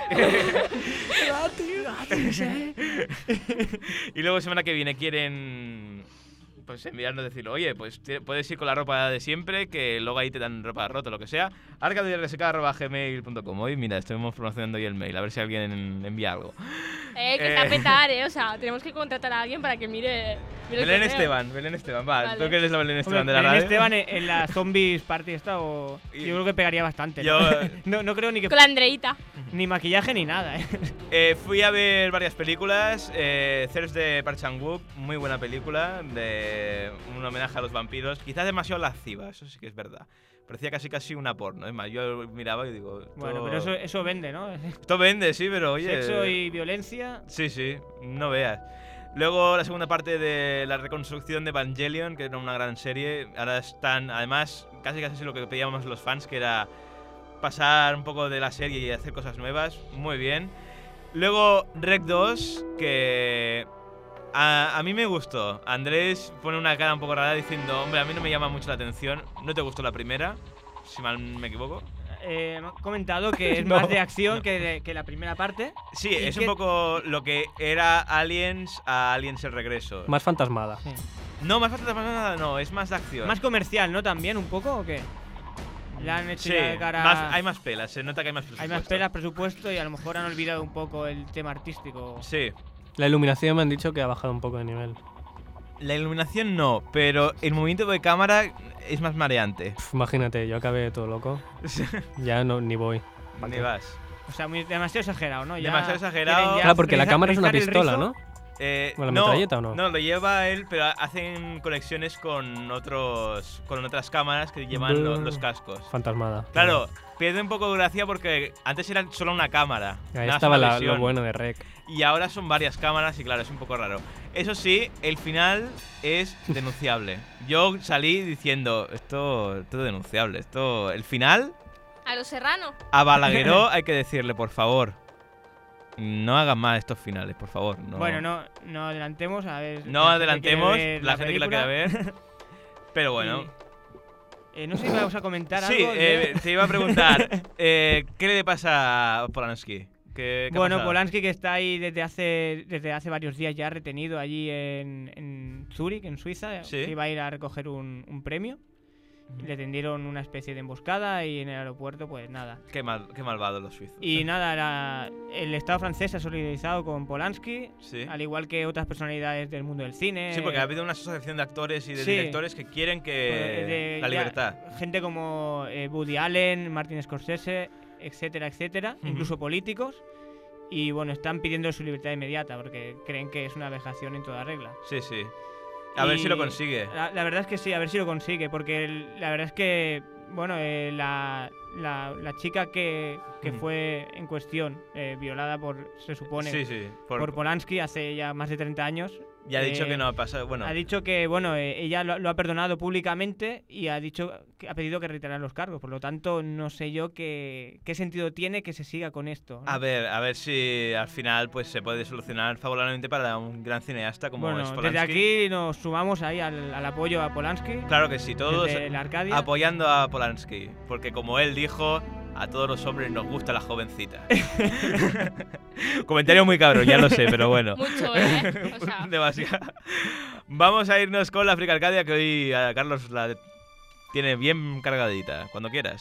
y luego semana que viene quieren pues enviarnos decir, oye, pues te- puedes ir con la ropa de siempre, que luego ahí te dan ropa rota o lo que sea. arcade r s k arroba gmail punto com. Hoy, mira, estamos promocionando hoy el mail, a ver si alguien envía algo. Eh, que Eh. está a petar, eh. O sea, tenemos que contratar a alguien para que mire. mire el Belén correo. Esteban, Belén Esteban, va, Vale. tú que eres la Belén Esteban Hombre, de la Belén radio. Esteban en, en la Zombies Party esta o... Y- Yo creo que pegaría bastante. Yo, ¿no? eh, no, no creo ni que... Con la Andreita. Ni maquillaje ni nada, ¿eh? Eh, fui a ver varias películas. Eh, Thursday Park Chan-wook, muy buena película, de un homenaje a los vampiros. Quizás demasiado lasciva, eso sí que es verdad. Parecía casi casi una porno. Es más, yo miraba y digo. Esto, Bueno, pero eso, eso vende, ¿no? esto vende, sí, pero oye. Sexo y violencia. Sí, sí, no veas. Luego la segunda parte de la reconstrucción de Evangelion, que era una gran serie. Ahora están, además, casi casi lo que pedíamos los fans, que era pasar un poco de la serie y hacer cosas nuevas. Muy bien. Luego Rec dos, que a, a mí me gustó. Andrés pone una cara un poco rara diciendo, hombre, a mí no me llama mucho la atención. ¿No te gustó la primera? Si mal me equivoco. Eh, me ha comentado que es No, más de acción no. que, de- que la primera parte. Sí, ¿Y es qué- un poco lo que era Aliens a Aliens el regreso. Más fantasmada. No, más falta nada, no, es más de acción. Más comercial, ¿no? También un poco, ¿o qué? Le han hecho Sí, ya de cara... más- hay más pelas, se nota que hay más Hay presupuesto. más pelas, presupuesto y a lo mejor han olvidado un poco el tema artístico. Sí. La iluminación me han dicho que ha bajado un poco de nivel. La iluminación no, pero el movimiento de cámara es más mareante. Pf, imagínate, yo acabé todo loco. Ya no, ni voy. Ni vas. O sea, muy, demasiado exagerado, ¿no? Ya Demasiado exagerado. quieren ya Claro, porque la rizar- cámara es una rizar el pistola, rizo. ¿no? Eh, ¿Con la no, metralleta o no? No, lo lleva él, pero hacen conexiones con otros, con otras cámaras que llevan lo- Buh. los cascos. Fantasmada. Claro, pierde un poco de gracia porque antes era solo una cámara. Ahí una estaba sola la- lo visión. bueno de Rec. Y ahora son varias cámaras y claro, es un poco raro. Eso sí, el final es denunciable. Yo salí diciendo, esto, esto es denunciable. Esto, el final, A los serranos. a Balagueró hay que decirle, por favor, no hagan más estos finales, por favor. No, Bueno, no, no adelantemos, a ver. no la gente adelantemos, quiere ver la gente que la quiera película. ver. Pero bueno. Y, eh, no sé si vamos a comentar Sí, algo. de- eh, te iba a preguntar, eh, ¿qué le pasa a Polanski? ¿Qué, qué ha Bueno, pasado? Polanski que está ahí desde hace desde hace varios días ya retenido allí en, en Zúrich, en Suiza, Sí. que iba a ir a recoger un, un premio. Le tendieron una especie de emboscada y en el aeropuerto, pues nada. Qué, mal, qué malvados los suizos. Y nada, la- el Estado francés se ha solidarizado con Polanski, Sí. al igual que otras personalidades del mundo del cine. Sí, porque ha habido una asociación de actores y de Sí. directores que quieren que eh, de- la ya- libertad. gente como eh, Woody Allen, Martin Scorsese, etcétera, etcétera, Ujú. incluso políticos. Y bueno, están pidiendo su libertad inmediata porque creen que es una vejación en toda regla. Sí, sí. A ver Y si lo consigue. La, la verdad es que sí, a ver si lo consigue, porque el- la verdad es que, bueno, eh, la, la, la chica que, que Ujú. fue en cuestión, eh, violada por, se supone, Sí, sí. por, Por, Polanski hace ya más de treinta años. ya ha dicho eh, que no ha pasado. Bueno, Ha dicho que, bueno, eh, ella lo, lo ha perdonado públicamente y ha dicho que ha pedido que retiraran los cargos. Por lo tanto, no sé yo qué, qué sentido tiene que se siga con esto, ¿no? a ver, a ver si al final pues se puede solucionar favorablemente para un gran cineasta como bueno, es Polanski. desde aquí nos sumamos ahí al, al apoyo a Polanski. Claro que sí, todos desde la Arcadia. apoyando a Polanski. Porque como él dijo, a todos los hombres nos gusta la jovencita. Comentario muy cabrón, ya lo sé, pero bueno. Mucho, ¿eh? O sea, Demasiado. Vamos a irnos con la Frica Arcadia, que hoy a Carlos la tiene bien cargadita. Cuando quieras.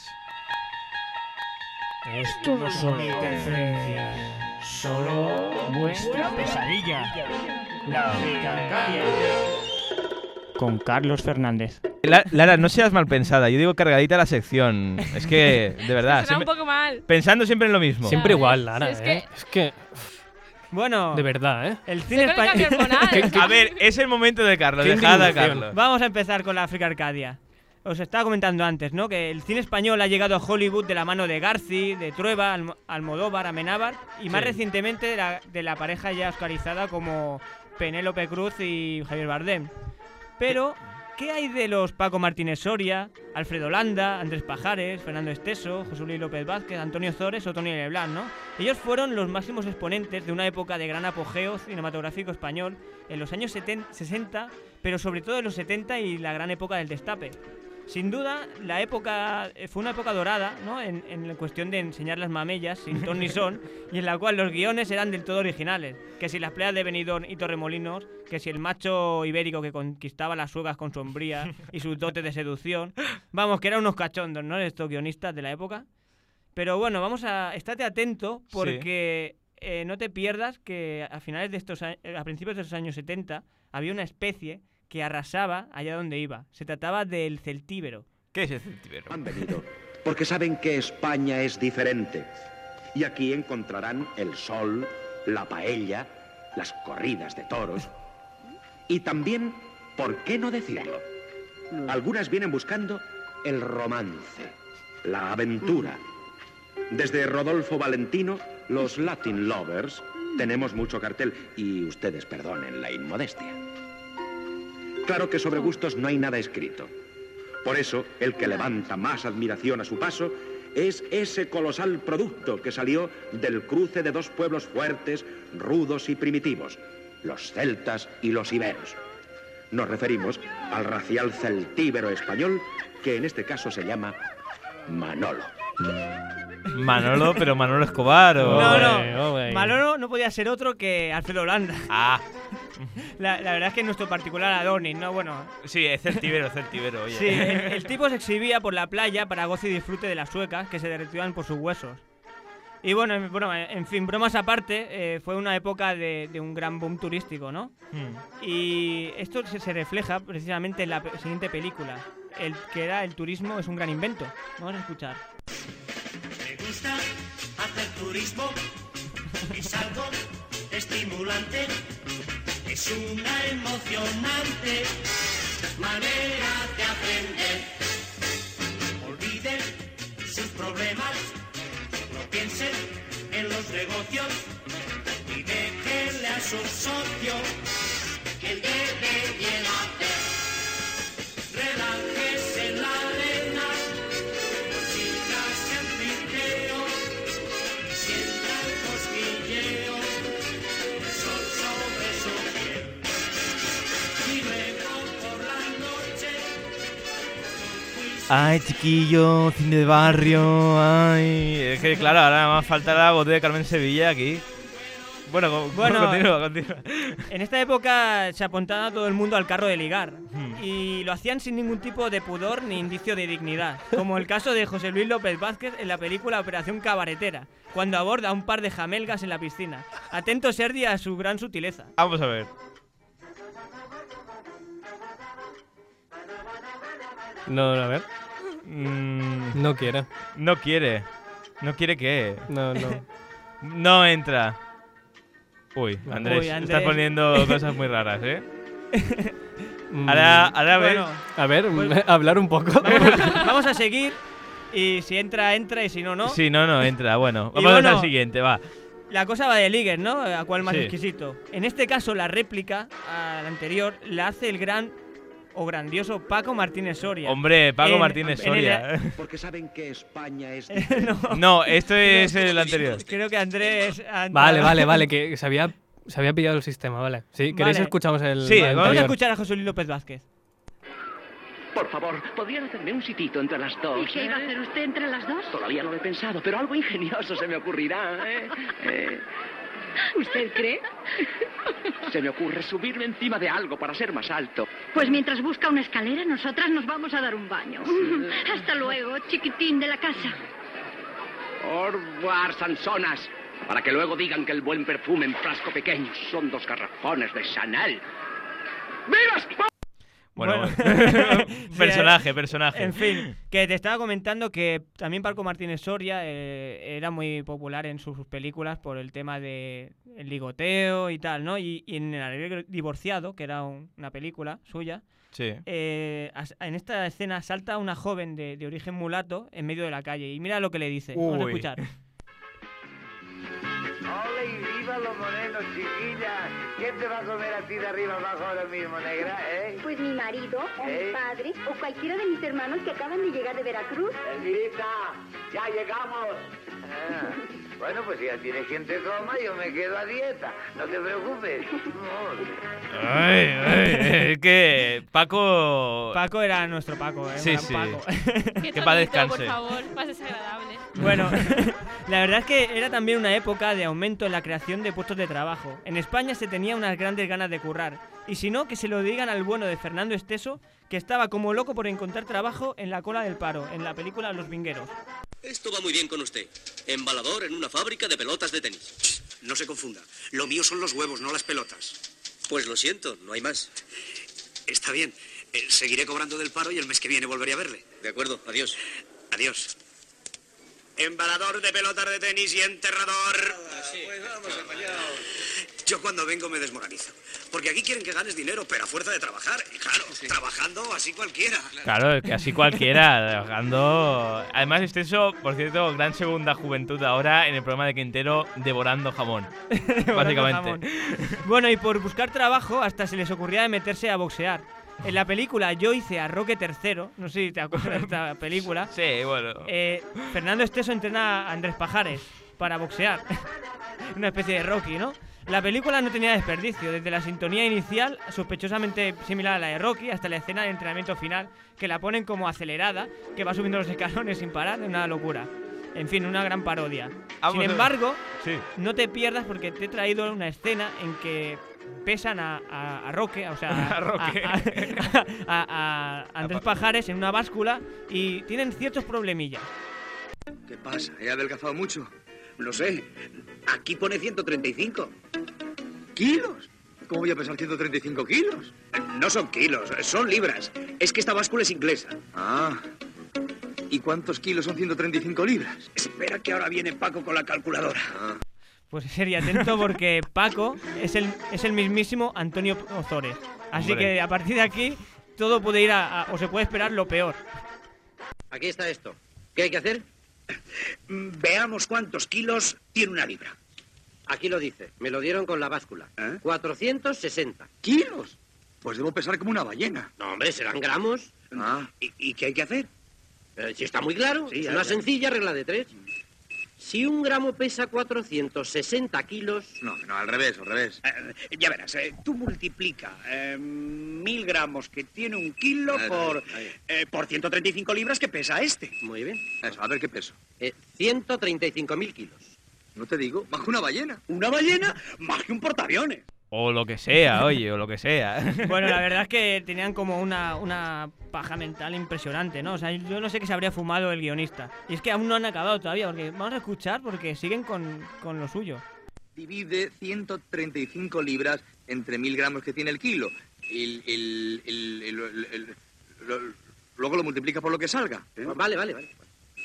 Esto no son interferencias, solo vuestra pesadilla. La Frica Arcadia. Con Carlos Fernández. La- Lara, no seas mal pensada. Yo digo cargadita la sección. Es que, de verdad, suena un siempre- poco mal. pensando siempre en lo mismo. Siempre Ya igual, ves, Lara, es ¿eh? que- Es que... Bueno, De verdad, ¿eh? el cine Se puede español... cambiar por nada. A ver, es el momento de Carlos, Qué dejad a indignación. Carlos. Vamos a empezar con la África Arcadia. Os estaba comentando antes, ¿no? Que el cine español ha llegado a Hollywood de la mano de Garci, de Trueba, Almo- Almodóvar, Amenábar y más Sí. recientemente de la, de la pareja ya oscarizada como Penélope Cruz y Javier Bardem. Pero, ¿qué hay de los Paco Martínez Soria, Alfredo Landa, Andrés Pajares, Fernando Esteso, José Luis López Vázquez, Antonio Zores o Tony Leblanc, ¿no? Ellos fueron los máximos exponentes de una época de gran apogeo cinematográfico español en los años setenta, sesenta, pero sobre todo en los setenta y la gran época del destape. Sin duda, la época eh, fue una época dorada, ¿no? En, en cuestión de enseñar las mamellas sin ton ni son, y en la cual los guiones eran del todo originales. Que si las playas de Benidorm y Torremolinos, que si el macho ibérico que conquistaba las suegas con sombría y sus dotes de seducción. Vamos, que eran unos cachondos, ¿no? Estos guionistas de la época. Pero bueno, vamos a... Estate atento porque eh, no te pierdas que a finales de estos a, a principios de los años setenta había una especie que arrasaba allá donde iba. Se trataba del celtíbero. ¿Qué es el celtíbero? Han venido porque saben que España es diferente. Y aquí encontrarán el sol, la paella, las corridas de toros. Y también, ¿por qué no decirlo? Algunas vienen buscando el romance, la aventura. Desde Rodolfo Valentino, los Latin Lovers, tenemos mucho cartel. Y ustedes perdonen la inmodestia. Claro que sobre gustos no hay nada escrito. Por eso, el que levanta más admiración a su paso es ese colosal producto que salió del cruce de dos pueblos fuertes, rudos y primitivos, los celtas y los iberos. Nos referimos al racial celtíbero español, que en este caso se llama Manolo. Manolo, pero Manolo Escobar o... No, Hombre, no. hombre. Manolo no podía ser otro que Alfredo Landa. Ah, La, la verdad es que nuestro particular Adonis, ¿no? Bueno, sí, es celtíbero, celtíbero, oye. sí, el, el tipo se exhibía por la playa para goce y disfrute de las suecas que se derretían por sus huesos. Y bueno, en, bueno, en fin, bromas aparte, eh, fue una época de, de un gran boom turístico, ¿no? Hmm. Y esto se, se refleja precisamente en la pe- siguiente película, el que era el turismo es un gran invento. Vamos a escuchar. Me gusta hacer turismo, es algo estimulante, es una emocionante manera de aprender. Olviden sus problemas, no piensen en los negocios y déjenle a su socio que él debe bien hacer. Relájese en la arena, sigas el tinteo y sienta el cosquilleo del sol sobre su piel. Y luego por la noche Ay, chiquillo, cine de barrio, ay... Es que claro, ahora más falta la voz de Carmen Sevilla aquí. Bueno, co- Bueno, continúa, continúa. En esta época se apuntaba todo el mundo al carro de ligar Hmm. y lo hacían sin ningún tipo de pudor ni indicio de dignidad, como el caso de José Luis López Vázquez en la película Operación Cabaretera, cuando aborda a un par de jamelgas en la piscina. Atento Sergi a su gran sutileza. Vamos a ver. No, a ver. Mm, No quiere. no quiere. ¿No quiere qué? No, no. No entra. Uy, Andrés, Uy, Andrés. estás poniendo cosas muy raras, ¿eh? Mm, Ahora, ahora ves... Bueno, A ver, Pues- hablar un poco. vamos a seguir y si entra, entra y si no, no. Sí, no, no, entra. Bueno, Y vamos bueno, al siguiente, va. La cosa va de ligues, ¿no? A cuál más Sí. exquisito. En este caso, la réplica al anterior la hace el gran o grandioso Paco Martínez Soria. Hombre, Paco En- Martínez en el- Soria. Porque saben que España es no, No, esto es el anterior. creo que Andrés... ha Vale, entrado. vale, vale, que se había, se había pillado el sistema, vale. Sí, ¿queréis Vale. escuchamos el Sí, el vamos Vamos a anterior? escuchar a José Luis López Vázquez. Por favor, ¿podrían hacerme un sitito entre las dos? ¿Y qué iba a eh? hacer usted entre las dos? Todavía no lo he pensado, pero algo ingenioso se me ocurrirá. ¿eh? Eh, ¿Usted cree? se me ocurre subirme encima de algo para ser más alto. Pues mientras busca una escalera, nosotras nos vamos a dar un baño. Hasta luego, chiquitín de la casa. Au revoir, Sansonas. Para que luego digan que el buen perfume en frasco pequeño son dos garrafones de Chanel. ¡Viva España! Bueno, Bueno. personaje, personaje. En fin, que te estaba comentando que también Paco Martínez Soria eh, era muy popular en sus, sus películas por el tema de el ligoteo y tal, ¿no? Y, y en El Alegre Divorciado, que era un- una película suya, Sí. eh, as- en esta escena salta una joven de, de origen mulato en medio de la calle y mira lo que le dice. Vamos a Uy. escuchar. ¡Hola y viva los morenos, chiquillas! ¿Quién te va a comer a ti de arriba abajo ahora mismo, negra, eh? Pues mi marido, o ¿Eh? mi padre, o cualquiera de mis hermanos que acaban de llegar de Veracruz. ¡Elvirita! ¡Ya llegamos! Ah, bueno, pues si ya tienes quien te coma, yo me quedo a dieta. No te preocupes. Ay, ay, es que Paco... Paco era nuestro Paco, ¿eh? Sí, Un sí. gran Paco. Qué Que paz tonito, por descanse. favor, más desagradable. Bueno, la verdad es que era también una época de aumento en la creación de puestos de trabajo. En España se tenía unas grandes ganas de currar. Y si no, que se lo digan al bueno de Fernando Esteso, que estaba como loco por encontrar trabajo en la cola del paro, en la película Los Vingueros. Esto va muy bien con usted. Embalador en una fábrica de pelotas de tenis. No se confunda. Lo mío son los huevos, no las pelotas. Pues lo siento, no hay más. Está bien. Eh, seguiré cobrando del paro y el mes que viene volveré a verle. De acuerdo, adiós. Adiós. Embalador de pelotas de tenis y enterrador. Pues vamos, Yo cuando vengo me desmoralizo. Porque aquí quieren que ganes dinero, pero a fuerza de trabajar. Y claro, trabajando así cualquiera. Claro, es que así cualquiera, trabajando... Además, Esteso, por cierto, gran segunda juventud ahora en el programa de Quintero, devorando jamón. Básicamente. Bueno, y por buscar trabajo hasta se les ocurría de meterse a boxear. En la película Yo hice a Roque tercero, no sé si te acuerdas de esta película. Sí, bueno. Eh, Fernando Esteso entrena a Andrés Pajares para boxear. Una especie de Rocky, ¿no? La película no tenía desperdicio, desde la sintonía inicial, sospechosamente similar a la de Rocky, hasta la escena de entrenamiento final, que la ponen como acelerada, que va subiendo los escalones sin parar, es una locura. En fin, una gran parodia. Vamos Sin a ver. embargo, Sí. no te pierdas porque te he traído una escena en que pesan a, a, a Roque, o sea, A Roque. a, a- a Andrés Pajares en una báscula y tienen ciertos problemillas. ¿Qué pasa? ¿He adelgazado mucho? No sé. Aquí pone ciento treinta y cinco. ¿Kilos? ¿Cómo voy a pesar ciento treinta y cinco kilos? No son kilos, son libras. Es que esta báscula es inglesa. Ah. ¿Y cuántos kilos son ciento treinta y cinco libras? Espera que ahora viene Paco con la calculadora. Pues sería atento porque Paco es el, es el mismísimo Antonio Ozores. Así Hombre. que a partir de aquí todo puede ir a, a- o se puede esperar lo peor. Aquí está esto. ¿Qué hay que hacer? Mm, Veamos cuántos kilos tiene una libra. Aquí lo dice. Me lo dieron con la báscula. ¿Eh? cuatrocientos sesenta. ¿Kilos? Pues debo pesar como una ballena. No, hombre, serán gramos. Ah, ¿y, y qué hay que hacer? Eh, si está muy claro, Sí, es ya, una ya. sencilla regla de tres. Si un gramo pesa cuatrocientos sesenta kilos... No, no, al revés, al revés. Eh, ya verás, eh, tú multiplica eh, mil gramos que tiene un kilo Ahí, por, ahí. eh, por ciento treinta y cinco libras que pesa este. Muy bien. Eso, a ver qué peso. Eh, ciento treinta y cinco mil kilos. No te digo, más que una ballena. ¿Una ballena? Más que un portaaviones. O lo que sea, oye, o lo que sea. Bueno, la verdad es que tenían como una, una paja mental impresionante, ¿no? O sea, yo no sé qué se habría fumado el guionista. Y es que aún no han acabado todavía, porque vamos a escuchar porque siguen con, con lo suyo. Divide ciento treinta y cinco libras entre mil gramos que tiene el kilo. El, el, el, el- el- el- lo- luego lo multiplica por lo que salga. ¿eh? Vale, vale, vale.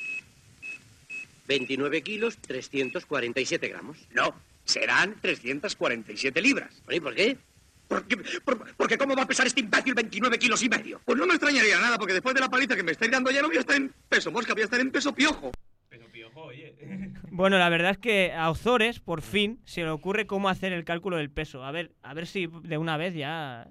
veintinueve kilos, trescientos cuarenta y siete gramos. No, serán trescientas cuarenta y siete libras. ¿Y por qué? Porque, por- porque ¿cómo va a pesar este imbécil veintinueve kilos y medio? Pues no me extrañaría nada, porque después de la paliza que me estáis dando ya no voy a estar en peso mosca, voy a estar en peso piojo. Bueno, la verdad es que a Ozores, por fin, se le ocurre cómo hacer el cálculo del peso. A ver, a ver si de una vez ya...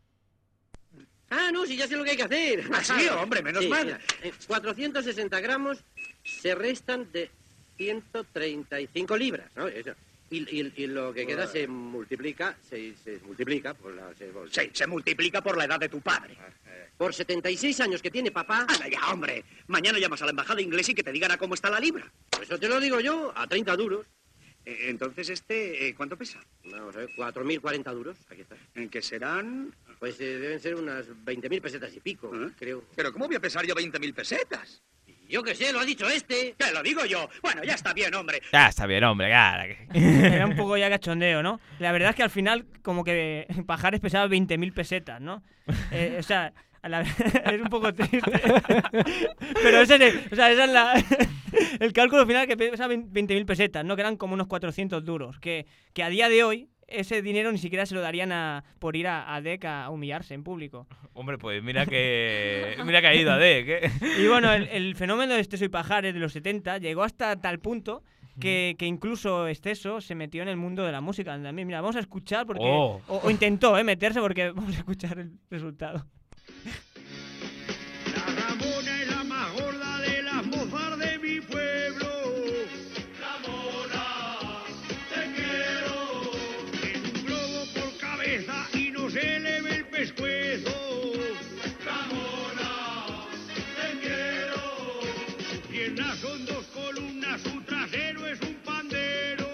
Ah, no, si ya sé lo que hay que hacer. Ah, sí, hombre, menos Sí, mal. mira, eh, cuatrocientos sesenta gramos se restan de ciento treinta y cinco libras, ¿no? Eso. Y, y- y lo que queda se multiplica, se, se multiplica por la... Se, Sí, se multiplica por la edad de tu padre. Por setenta y seis años que tiene papá... Anda ya, hombre. Mañana llamas a la embajada inglesa y que te digan a cómo está la libra. Eso te lo digo yo, a treinta duros. Eh, entonces, este, eh, ¿cuánto pesa? Vamos a ver, cuatro mil cuarenta duros, aquí está. ¿En qué serán? Pues eh, deben ser unas veinte mil pesetas y pico, ¿Eh? creo. Pero ¿cómo voy a pesar yo veinte mil pesetas? Yo qué sé, lo ha dicho este. Te lo digo yo. Bueno, ya está bien, hombre. Ya está bien, hombre, claro. Era un poco ya cachondeo, ¿no? La verdad es que al final, como que Pajares pesaba veinte mil pesetas, ¿no? Eh, o sea, a la- es un poco triste. Pero ese es, el, o sea, esa es la, el cálculo final, que pesaba veinte mil pesetas, ¿no? Que eran como unos cuatrocientos duros. Que, que a día de hoy, ese dinero ni siquiera se lo darían a, por ir a, a D E C a humillarse en público. Hombre, pues mira que mira que ha ido a D E C, ¿eh? Y bueno, el, el fenómeno de Esteso y Pajares de los setenta llegó hasta tal punto que, que incluso Esteso se metió en el mundo de la música también. Mira, vamos a escuchar porque... Oh. O, o intentó, ¿eh? Meterse porque vamos a escuchar el resultado. Ramona es la más gorda de las mozas de mi pueblo. Ramona, te quiero. En un globo por cabeza y no se le ve el pescuezo. Ramona, te quiero. Sus piernas son dos columnas, su trasero es un pandero.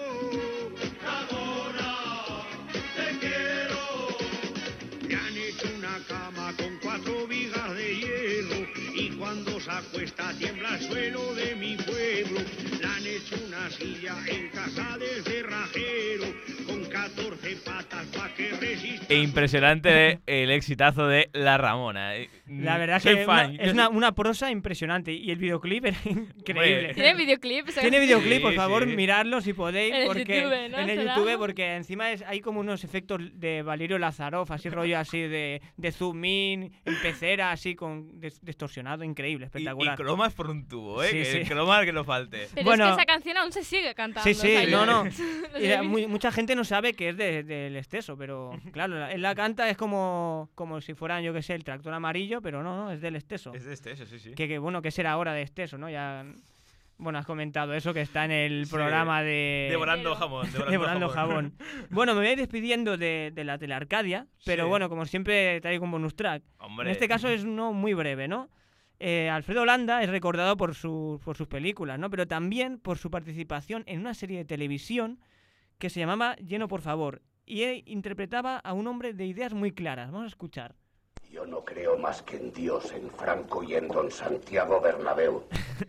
Ramona, te quiero. Le han hecho una cama con cuatro vigas de hierro y cuando se acuesta tiembla el suelo de mi pueblo. Le han hecho una silla en casa de cerrajero con catorce patas pa' que resista. E impresionante el exitazo de La Ramona. La verdad Soy que fan. una- es una, una prosa impresionante y el videoclip era increíble. ¿Tiene videoclip? Tiene videoclip, por Sí, favor, sí. miradlo si podéis. En el porque YouTube, ¿no? En el ¿Será? YouTube, porque encima es, hay como unos efectos de Valerio Lazaroff, así rollo así de, de zoom in, en pecera, así con des- distorsionado, increíble, Y, y espectacular. cromas por un tubo, ¿eh? Sí, que sí. el croma que no falte. Pero Bueno. es que esa canción aún se sigue cantando. Sí, sí, o sea, no, yo- no. lo Y sé la- bien. muy- mucha gente no sabe que es de- del Esteso, pero claro, la- él la canta es como, como si fueran, yo que sé, el tractor amarillo, pero no, no, es del Esteso. Es de este, eso, sí, sí. Que, que bueno, que será ahora de Esteso, ¿no? Ya, bueno, has comentado eso que está en el Sí. programa de... Devorando jamón. Devorando, Devorando jamón. jabón. Bueno, me voy a ir despidiendo de, de la telearcadia, pero Sí. bueno, como siempre traigo un bonus track. Hombre. En este caso es uno muy breve, ¿no? Eh, Alfredo Landa es recordado por, su- por sus películas, ¿no? Pero también por su participación en una serie de televisión que se llamaba Lleno por favor y él interpretaba a un hombre de ideas muy claras. Vamos a escuchar. Yo no creo más que en Dios, en Franco y en don Santiago Bernabéu.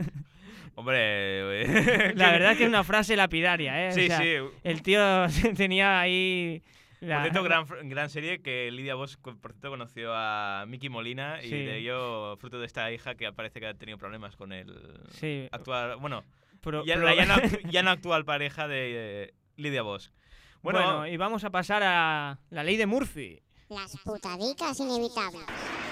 Hombre, La verdad es que es una frase lapidaria, ¿eh? Sí, O sea, sí. El tío tenía ahí... la- Por cierto, gran, gran serie que Lidia Bosch, por cierto, conoció a Miki Molina y Sí. de ello fruto de esta hija que parece que ha tenido problemas con el Sí. actual, bueno, Pro- ya, pro- la ya no, actu- ya no actual pareja de eh, Lidia Bosch. Bueno, Bueno, y vamos a pasar a la ley de Murphy. Las putadicas inevitables.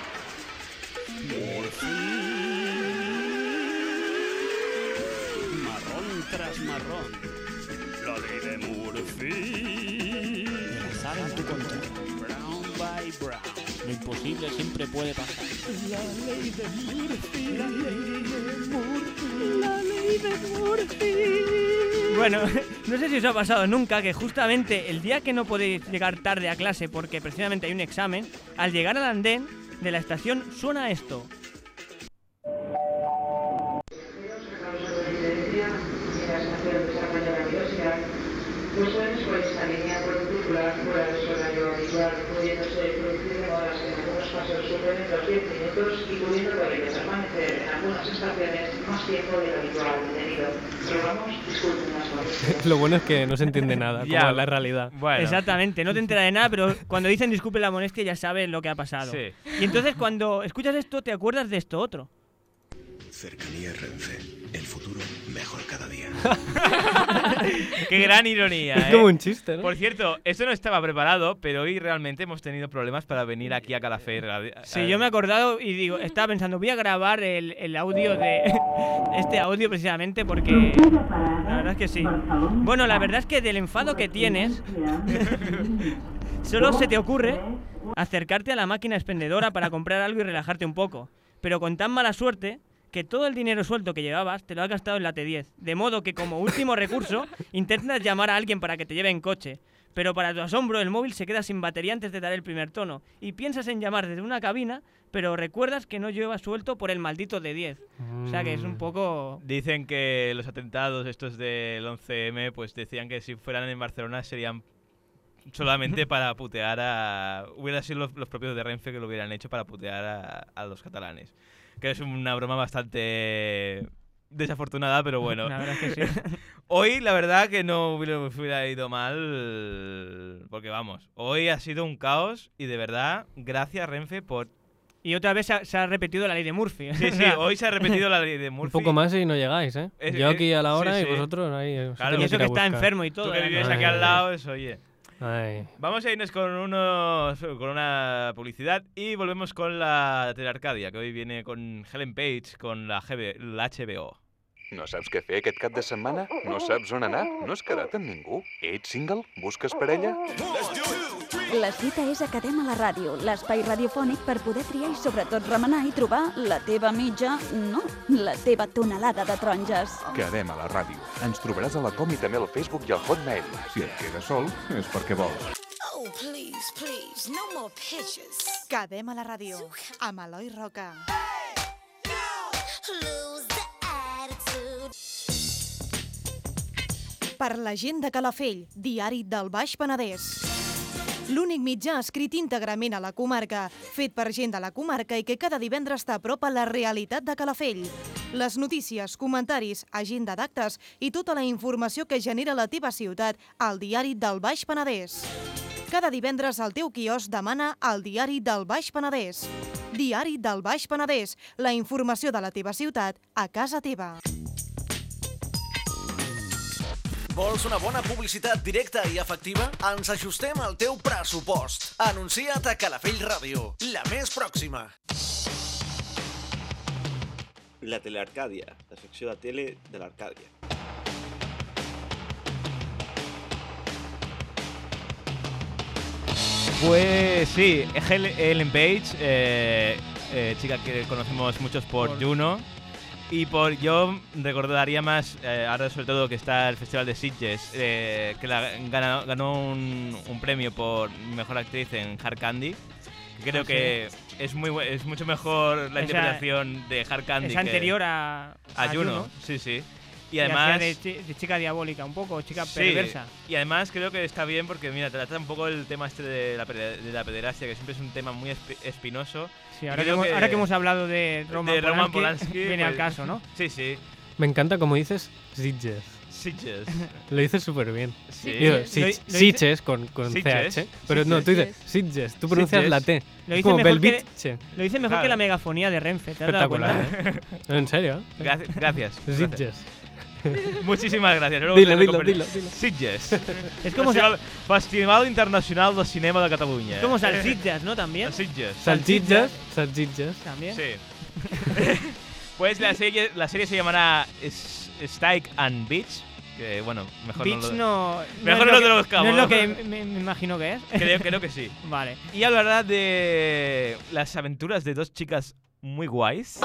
Marrón tras marrón. La ley de Murphy. El azar en tu contra. Brown by brown. Lo imposible siempre puede pasar. La ley de Murphy. La ley de Murphy. La ley de Murphy. Bueno, no sé si os ha pasado nunca que justamente el día que no podéis llegar tarde a clase porque precisamente hay un examen, al llegar al andén de la estación suena esto. Los jóvenes por esta línea pueden circular fuera de su horario habitual, pudiéndose producir demoras en algunos casos superen los diez minutos y pudiendo todavía permanecer en algunas estaciones más tiempo de lo habitual detenido. Rogamos disculpen las molestias. Lo bueno es que no se entiende nada, Ya, como es la realidad. bueno. Exactamente, no te enteras de nada, pero cuando dicen disculpe la molestia ya sabes lo que ha pasado. Sí. Y entonces cuando escuchas esto te acuerdas de esto otro. Cercanía Renfe. El futuro mejor cada día. Qué gran ironía, Es ¿eh? como un chiste, ¿no? Por cierto, esto no estaba preparado, pero hoy realmente hemos tenido problemas para venir aquí a Calafé. Radio- Sí, yo me he acordado y digo, estaba pensando, voy a grabar el, el audio de este audio precisamente porque la verdad es que sí. Bueno, la verdad es que del enfado que tienes, solo se te ocurre acercarte a la máquina expendedora para comprar algo y relajarte un poco. Pero con tan mala suerte que todo el dinero suelto que llevabas te lo has gastado en la T diez. De modo que como último recurso intentas llamar a alguien para que te lleve en coche. Pero para tu asombro el móvil se queda sin batería antes de dar el primer tono. Y piensas en llamar desde una cabina, pero recuerdas que no llevas suelto por el maldito D diez. O sea que es un poco... Dicen que los atentados estos del once eme, pues decían que si fueran en Barcelona serían solamente para putear a... Hubieran sido los, los propios de Renfe que lo hubieran hecho para putear a, a los catalanes. que es una broma bastante desafortunada, pero bueno. La verdad es que sí. Hoy, la verdad, que no hubiera, hubiera ido mal, porque vamos, hoy ha sido un caos y de verdad, gracias Renfe por... Y otra vez se ha, se ha repetido la ley de Murphy. Sí, sí, hoy se ha repetido la ley de Murphy. Un poco más y no llegáis, ¿eh? Es, Yo aquí a la hora sí, sí. y vosotros ahí. Claro, y eso que está enfermo y todo. Tú que ¿eh? vives Ay, aquí al ay, lado, eso, oye. Ay. Vamos a irnos con, unos, con una publicidad y volvemos con la Telearcadia, que hoy viene con Helen Page, con la, G B, la H B O. No saps què fer aquest cap de setmana? No saps on anar? No has quedat amb ningú? Ets single? Busques parella? La cita és a Quedem a la ràdio, l'espai radiofònic per poder triar i sobretot remenar i trobar la teva mitja, no, la teva tonelada de taronges. Quedem a la ràdio. Ens trobaràs a la Com i també al Facebook i al Hotmail. Si et quedes sol, és perquè vols. Oh, please, please, no more pictures. Quedem a la ràdio, amb Eloi Roca. Per la gent de Calafell, diari del Baix Penedès. L'únic mitjà escrit íntegrament a la comarca, fet per gent de la comarca i que cada divendres està a prop a la realitat de Calafell. Les notícies, comentaris, agenda d'actes i tota la informació que genera la teva ciutat al diari del Baix Penedès. Cada divendres al teu quiosc demana el diari del Baix Penedès. Diari del Baix Penedès, la informació de la teva ciutat a casa teva. Vols una bona publicitat directa i efectiva? Ens ajustem al teu pressupost. Anuncia't a Calafell Ràdio, la més pròxima. La Telearcadia, la secció de tele de l'Arcàdia. Pues sí, Ellen Page, eh, eh, chica que conocemos muchos por, por Juno. Y por yo recordaría más, eh, ahora sobre todo que está el Festival de Sitges, eh, que la, ganó, ganó un, un premio por Mejor Actriz en Hard Candy. Que creo ah, que sí. es muy es mucho mejor la Esa, interpretación de Hard Candy. Es anterior que a, a, a Juno. Juno. Sí, sí. Y, y además de, ch de chica diabólica un poco, chica sí, perversa. Y además creo que está bien porque mira, trata un poco el tema este de la, de la pederastia, que siempre es un tema muy esp espinoso. Sí, ahora que, hemos, que ahora que hemos hablado de Roman, de Roman Polanski, Polanski viene pues, al caso, ¿no? Sí, sí. Me encanta como dices Sitges. Sitges. Lo dices súper bien. Sí. Digo, Sitges con, con C H. Pero no, tú dices Sitges. Tú pronuncias la T. Lo dice como mejor, que, lo dice mejor claro. que la megafonía de Renfe. Espectacular. ¿eh? ¿En serio? Gracias. Gracias. Sitges. Muchísimas gracias. Luego dilo, dilo, dilo, dilo. Sitges. Es como Festival, Festival Internacional de Cinema de Cataluña. Es como salchichas, ¿no? También. Sitges. Salchichas. Salchichas. También. Sí. Pues la serie, la serie se llamará Steak and Beach. Que bueno, mejor Beach no lo, no, mejor no, no lo te lo buscamos. No es lo que me, me imagino que es. Creo, creo que sí. Vale. Y hablará de las aventuras de dos chicas muy guays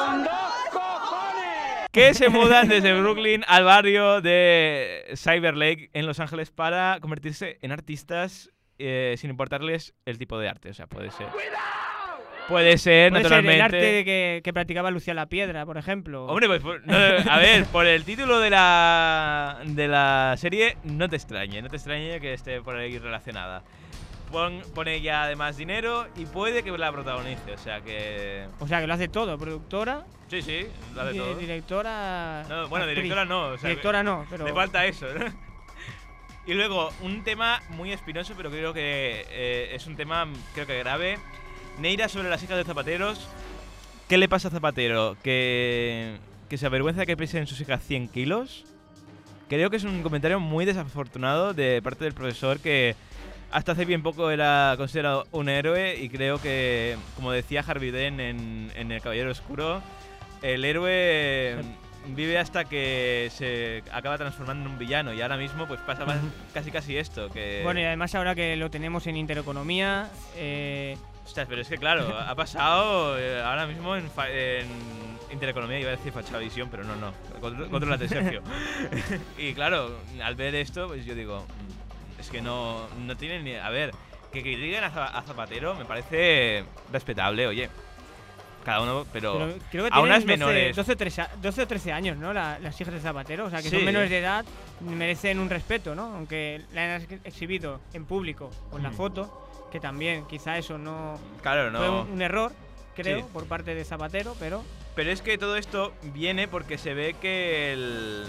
que se mudan desde Brooklyn al barrio de Cyber Lake en Los Ángeles para convertirse en artistas eh, sin importarles el tipo de arte. O sea, puede ser... Puede ser, Puede naturalmente... ser el arte que, que practicaba Lucía La Piedra, por ejemplo. Hombre, pues no, a ver, por el título de la, de la serie, no te extrañe, no te extrañe que esté por ahí relacionada. Pon, pone ya además dinero y puede que la protagonice, o sea que... O sea que lo hace todo, productora... Sí, sí, lo hace di todo. Directora... No, bueno, actriz. directora no. O sea, directora no, pero... Le falta eso, ¿no? Y luego, un tema muy espinoso, pero creo que eh, es un tema, creo que grave. Neira sobre las hijas de zapateros. ¿Qué le pasa a Zapatero? ¿Que, que se avergüenza de que pesen sus hijas cien kilos? Creo que es un comentario muy desafortunado de parte del profesor que hasta hace bien poco era considerado un héroe y creo que, como decía Harvey Dent en, en El Caballero Oscuro, el héroe vive hasta que se acaba transformando en un villano y ahora mismo pues pasa más, casi casi esto. Que... Bueno, y además ahora que lo tenemos en Intereconomía... Eh... Ostras, pero es que claro, ha pasado eh, ahora mismo en, en Intereconomía, iba a decir Fachavisión, pero no, no, contrólate, Sergio. Y claro, al ver esto, pues yo digo, es que no, no tienen ni... A ver, que critiquen a Zapatero me parece respetable, oye. Cada uno, pero, pero creo que a unas doce, menores. doce o trece años, ¿no? La, las hijas de Zapatero, o sea, que sí. son menores de edad, merecen un respeto, ¿no? Aunque la han exhibido en público con mm. la foto. Que también, quizá eso no... Claro, no. Fue un, un error, creo, sí. por parte de Zapatero, pero... Pero es que todo esto viene porque se ve que el...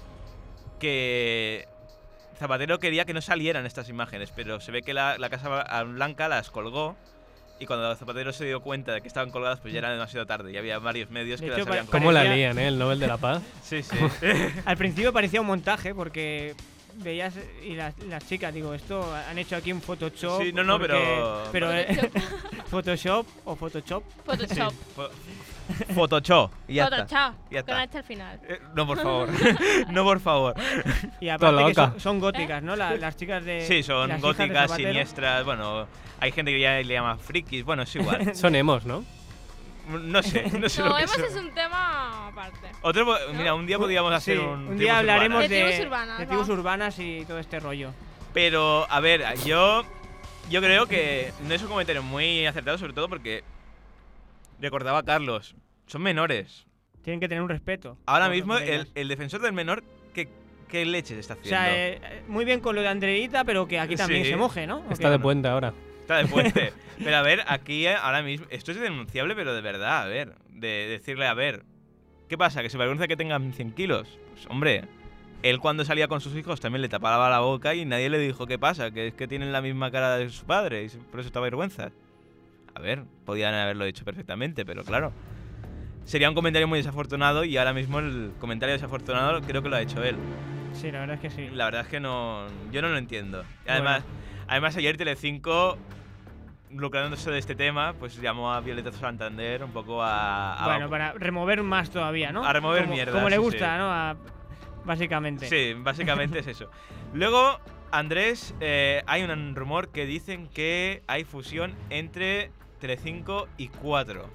que Zapatero quería que no salieran estas imágenes, pero se ve que la, la Casa Blanca las colgó. Y cuando Zapatero se dio cuenta de que estaban colgadas, pues ya era demasiado tarde. Y había varios medios De que hecho, las habían pa- colgado. ¿Cómo la lían, eh? El Nobel de la Paz. Sí, sí. Al principio parecía un montaje porque veías y las, las chicas, digo, esto han hecho aquí un Photoshop. Sí, no, no, porque- pero- pero eh, Photoshop o Photoshop. Photoshop. Fo- Photoshop. Y ya está. Photoshop. Ya Con está. H al final. Eh, no, por favor. No, por favor. Y aparte que loca. son, son góticas, ¿no? La- las chicas de. Sí, son las hijas de góticas, Zapatero. siniestras. Bueno, hay gente que ya le llama frikis. Bueno, es igual. Son emos, ¿no? No sé, no sé lo No, que hemos son. es un tema aparte. Otro, po- mira, un día podríamos hacer Sí, un. un tribus día hablaremos urbanas. de, De tribus urbanas, de va. tribus urbanas y todo este rollo. Pero, a ver, yo. Yo creo que no es un comentario muy acertado, sobre todo porque. Recordaba a Carlos. Son menores. Tienen que tener un respeto. Ahora por- mismo, por el, ellas. el defensor del menor, ¿qué, qué leches está O haciendo? sea, eh, muy bien con lo de Andreita, pero que aquí también Sí. se moje, ¿no? ¿O Está qué? de puente ahora. Está de puente. Pero a ver, aquí eh, ahora mismo. Esto es denunciable, pero de verdad, a ver. De decirle, a ver. ¿Qué pasa? ¿Que se vergüenza que tengan cien kilos? Pues, hombre. Él cuando salía con sus hijos también le tapaba la boca y nadie le dijo qué pasa, que es que tienen la misma cara de su padre y por eso te avergüenzas. A ver, podían haberlo hecho perfectamente, pero claro. Sería un comentario muy desafortunado y ahora mismo el comentario desafortunado creo que lo ha hecho él. Sí, la verdad es que sí. La verdad es que no, yo no lo entiendo. Y además, además ayer Telecinco, lucrándose de este tema, pues llamó a Violeta Santander un poco a... a- Bueno, para remover más todavía, ¿no? A remover como, mierda, Como le sí, gusta, sí. ¿no? A- básicamente. Sí, básicamente es eso. Luego, Andrés, eh, hay un rumor que dicen que hay fusión entre Telecinco y cuatro.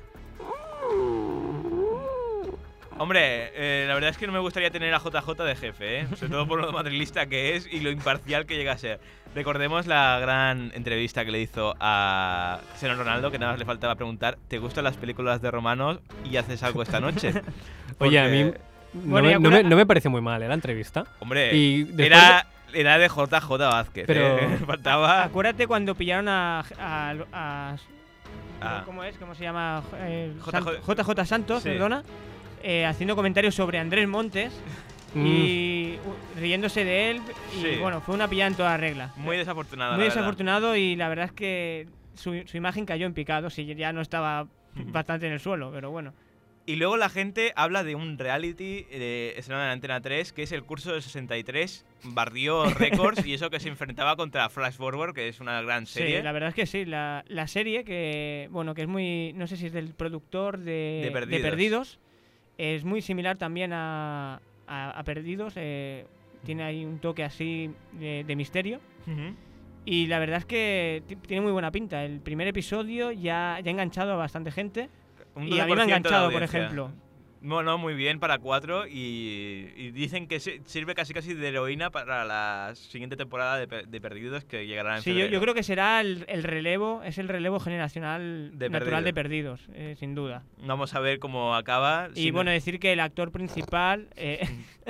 Hombre, eh, la verdad es que no me gustaría tener a J J de jefe, ¿eh? Sobre todo por lo madrilista que es y lo imparcial que llega a ser. Recordemos la gran entrevista que le hizo a Cristiano Ronaldo, que nada más le faltaba preguntar, ¿te gustan las películas de romanos y haces algo esta noche? Oye, a mí Porque- no, Bueno, me, y no, alguna- me, no me parece muy mal, ¿eh? La entrevista. Hombre, Y después era, era de J J Vázquez, Pero- ¿eh? Faltaba... Acuérdate cuando pillaron a. a, a- Ah. ¿Cómo es? ¿Cómo se llama? Eh, J J Sant- J J Santos, Sí. perdona. eh, haciendo comentarios sobre Andrés Montes Mm. y uh, riéndose de él. Y Sí. bueno, fue una pillada en toda regla. Muy desafortunado, Muy la verdad. desafortunado y la verdad es que su, su imagen cayó en picado. Si ya no estaba bastante en el suelo, pero bueno. Y luego la gente habla de un reality de estrenado en Antena tres, que es el curso del sesenta y tres, barrió récords y eso que se enfrentaba contra Flash Forward, que es una gran serie. Sí, la verdad es que sí. La, la serie que, bueno, que es muy, no sé si es del productor de, De Perdidos. Perdidos, es muy similar también a, a, a Perdidos. eh, tiene ahí un toque así de, de misterio. Ujú. Y la verdad es que ti- tiene muy buena pinta. El primer episodio ya, ya ha enganchado a bastante gente. Un Y a mí me ha doce por ciento de enganchado, por audiencia. ejemplo. Bueno, muy bien para cuatro y, y dicen que se- sirve casi casi de heroína para la siguiente temporada de, Pe- de Perdidos que llegará en Sí, yo, febrero. yo creo que será el, el relevo, es el relevo generacional De natural Perdidos. de Perdidos, eh, sin duda. Vamos a ver cómo acaba. Y Si bueno, no- decir que el actor principal eh,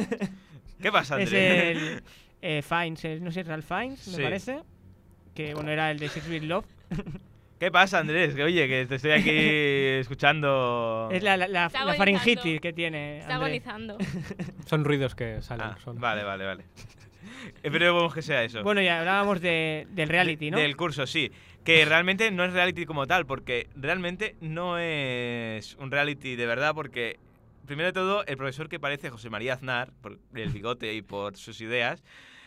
¿Qué pasa, es Andrés? el eh, Fiennes, eh, no sé, Ralph Fiennes, me Sí. parece. Que bueno, era el de Six Feet Love. ¿Qué pasa, Andrés? Que oye, que te estoy aquí escuchando... Es la, la, la- Está la agonizando. faringitis que tiene. Está André. agonizando. Son ruidos que salen. Ah, son. vale, vale, vale. Esperemos que sea eso. Bueno, ya hablábamos de, del reality, ¿no? Del curso, sí. Que realmente no es reality como tal, porque realmente no es un reality de verdad, porque primero de todo, el profesor que parece José María Aznar, por el bigote y por sus ideas,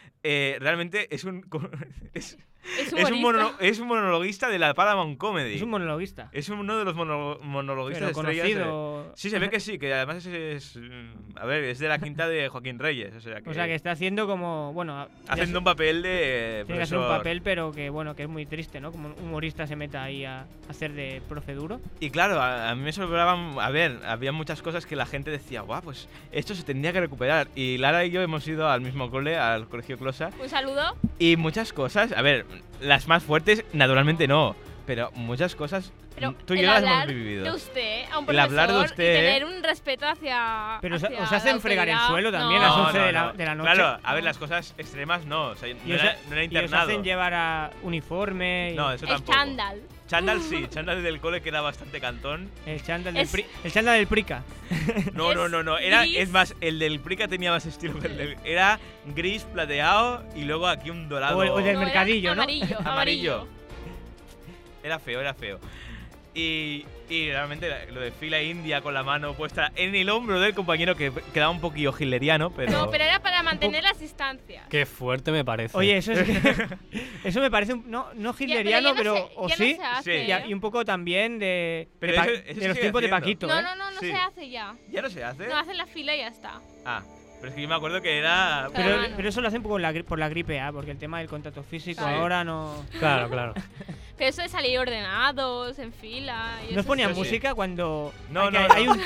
eh, realmente es un... Es, Es es un, humorista. mono- es un monologuista de la Paramount Comedy. Es un monologuista. Es uno de los mono- monologuistas Pero estrellas de- conocido. Sí, se ve que sí, que además es, es, mm, a ver, es de la quinta de Joaquín Reyes, o sea que, O sea, que está haciendo como, bueno... ya haciendo sé- un papel de Tiene que hacer un profesor. papel, pero que bueno, que es muy triste, ¿no? Como un humorista se meta ahí a hacer de profe duro. Y claro, a, a mí me sobraban, a ver, había muchas cosas que la gente decía, guau, pues esto se tendría que recuperar. Y Lara y yo hemos ido al mismo cole, al colegio Closa, Un saludo. y muchas cosas, a ver, las más fuertes, naturalmente no. pero muchas cosas Pero tú y el yo las hablar hemos vivido. de usted a un El profesor hablar de usted, y tener ¿eh? un respeto hacia. Pero os- hacia os hacen la fregar el autoridad. suelo también No. a las No, once no, de la, no. de la noche. Claro, a ver, las cosas extremas no. O sea, no, Y os, era, ha- no era y os internado. hacen llevar a uniforme. y- No, eso Es tampoco. chándal. Chándal sí, chándal del cole que era bastante cantón. El chándal del, Es- pri- el chándal del Prica. No, no, no, no. Era, gris. es más, el del Prica tenía más estilo que el del. Era gris, plateado y luego aquí un dorado. O el- o el del No, era mercadillo, ¿no? Amarillo, Amarillo. amarillo. Era feo, era feo. Y, y realmente lo de fila india con la mano puesta en el hombro del compañero que quedaba un poquillo hitleriano, pero. No, pero era para mantener las distancias. Qué fuerte me parece. Oye, eso es eso me parece un, no, no hitleriano, ya no pero, se- o ya no sí, se hace, Sí. y, a- ¿eh? y un poco también de, Pero de, pa- eso- eso de se los sigue tiempos de haciendo. Paquito, No, ¿eh? no, no, no Sí. se hace ya. ¿Ya no se hace? No, hacen la fila y ya está. Ah, pero es que yo me acuerdo que era. Pero- Pero, mano. pero eso lo hacen por la, gri- por la gripe A, porque el tema del contacto físico Claro. ahora no... Claro, claro. Pero eso de salir ordenados, en fila. Y ¿Nos eso ponían sí. música cuando No, hay, que- no, no. hay un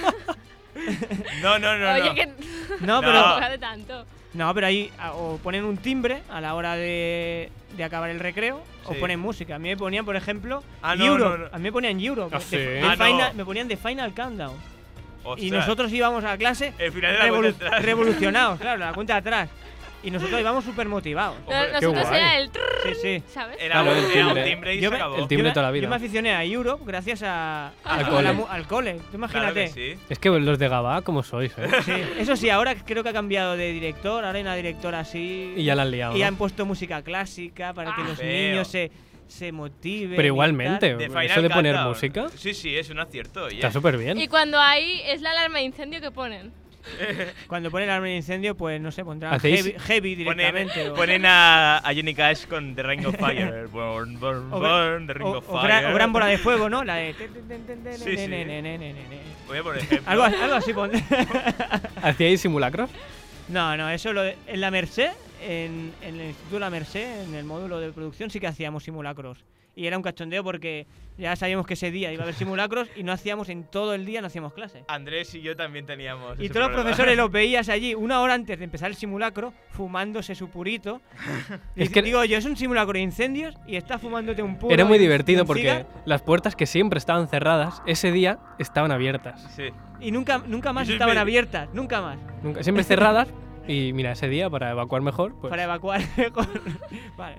No, no, no. Oye, no. que. No, No. pero No de tanto. no, pero ahí a- o ponen un timbre a la hora de, de acabar el recreo o Sí. ponen música. A mí me ponían, por ejemplo, Ah, no, Europe. no, no. A mí me ponían Europe. Ah, de- sí. de Ah, no. Final- Me ponían The Final Countdown. Y Ostras. nosotros íbamos a clase El final de la revolu- cuenta atrás. revolucionados, claro, la cuenta de atrás. Y nosotros íbamos súper motivados. Hombre, Nosotros guay. era el. Sí, sí. ¿Sabes? Era, Claro, un, el era un timbre. timbre y Yo se me- acabó. el timbre Yo me- toda la vida. Yo me aficioné a Europe gracias a, Al a la cole. mu- al cole. Tú Claro imagínate. que sí. Es que los de Gabá, ¿cómo sois? eh? Sí, eso sí, ahora creo que ha cambiado de director, ahora hay una directora así. Y ya la han liado. Y ¿no? han puesto música clásica para que Ah, los feo. niños se, se motiven. Pero y igualmente, tal. De eso Final de poner Countdown. música Sí, sí, es un acierto. oye. está súper bien. Y cuando hay. Es la alarma de incendio que ponen. Cuando ponen el arma de incendio, pues no sé, pondrán ¿Hacéis? heavy, heavy Ponen, directamente. o- ponen a, a Johnny Cash con The Ring of Fire. Burn, burn, o, burn, The Ring o- of o Fire. gran, o gran bola de fuego, ¿no? La de. Sí, sí. Oye, por ejemplo. Algo, algo así pon- ¿Hacíais simulacros? No, no, eso lo de- en la Merced, en, en el Instituto de la Merced, en el módulo de producción, sí que hacíamos simulacros. Y era un cachondeo porque ya sabíamos que ese día iba a haber simulacros y no hacíamos en todo el día, no hacíamos clase. Andrés y yo también teníamos. Y ese todos los problema. profesores los veías allí una hora antes de empezar el simulacro, fumándose su purito. Y Es que- digo yo, es un simulacro de incendios y estás fumándote un puro. Era muy y un- y divertido un porque cigar, las puertas que siempre estaban cerradas, ese día estaban abiertas. Sí. y nunca, nunca más Yo estaban me- abiertas, nunca más. Nunca, siempre cerradas. Y mira, ese día, para evacuar mejor, pues. Para evacuar mejor. Vale.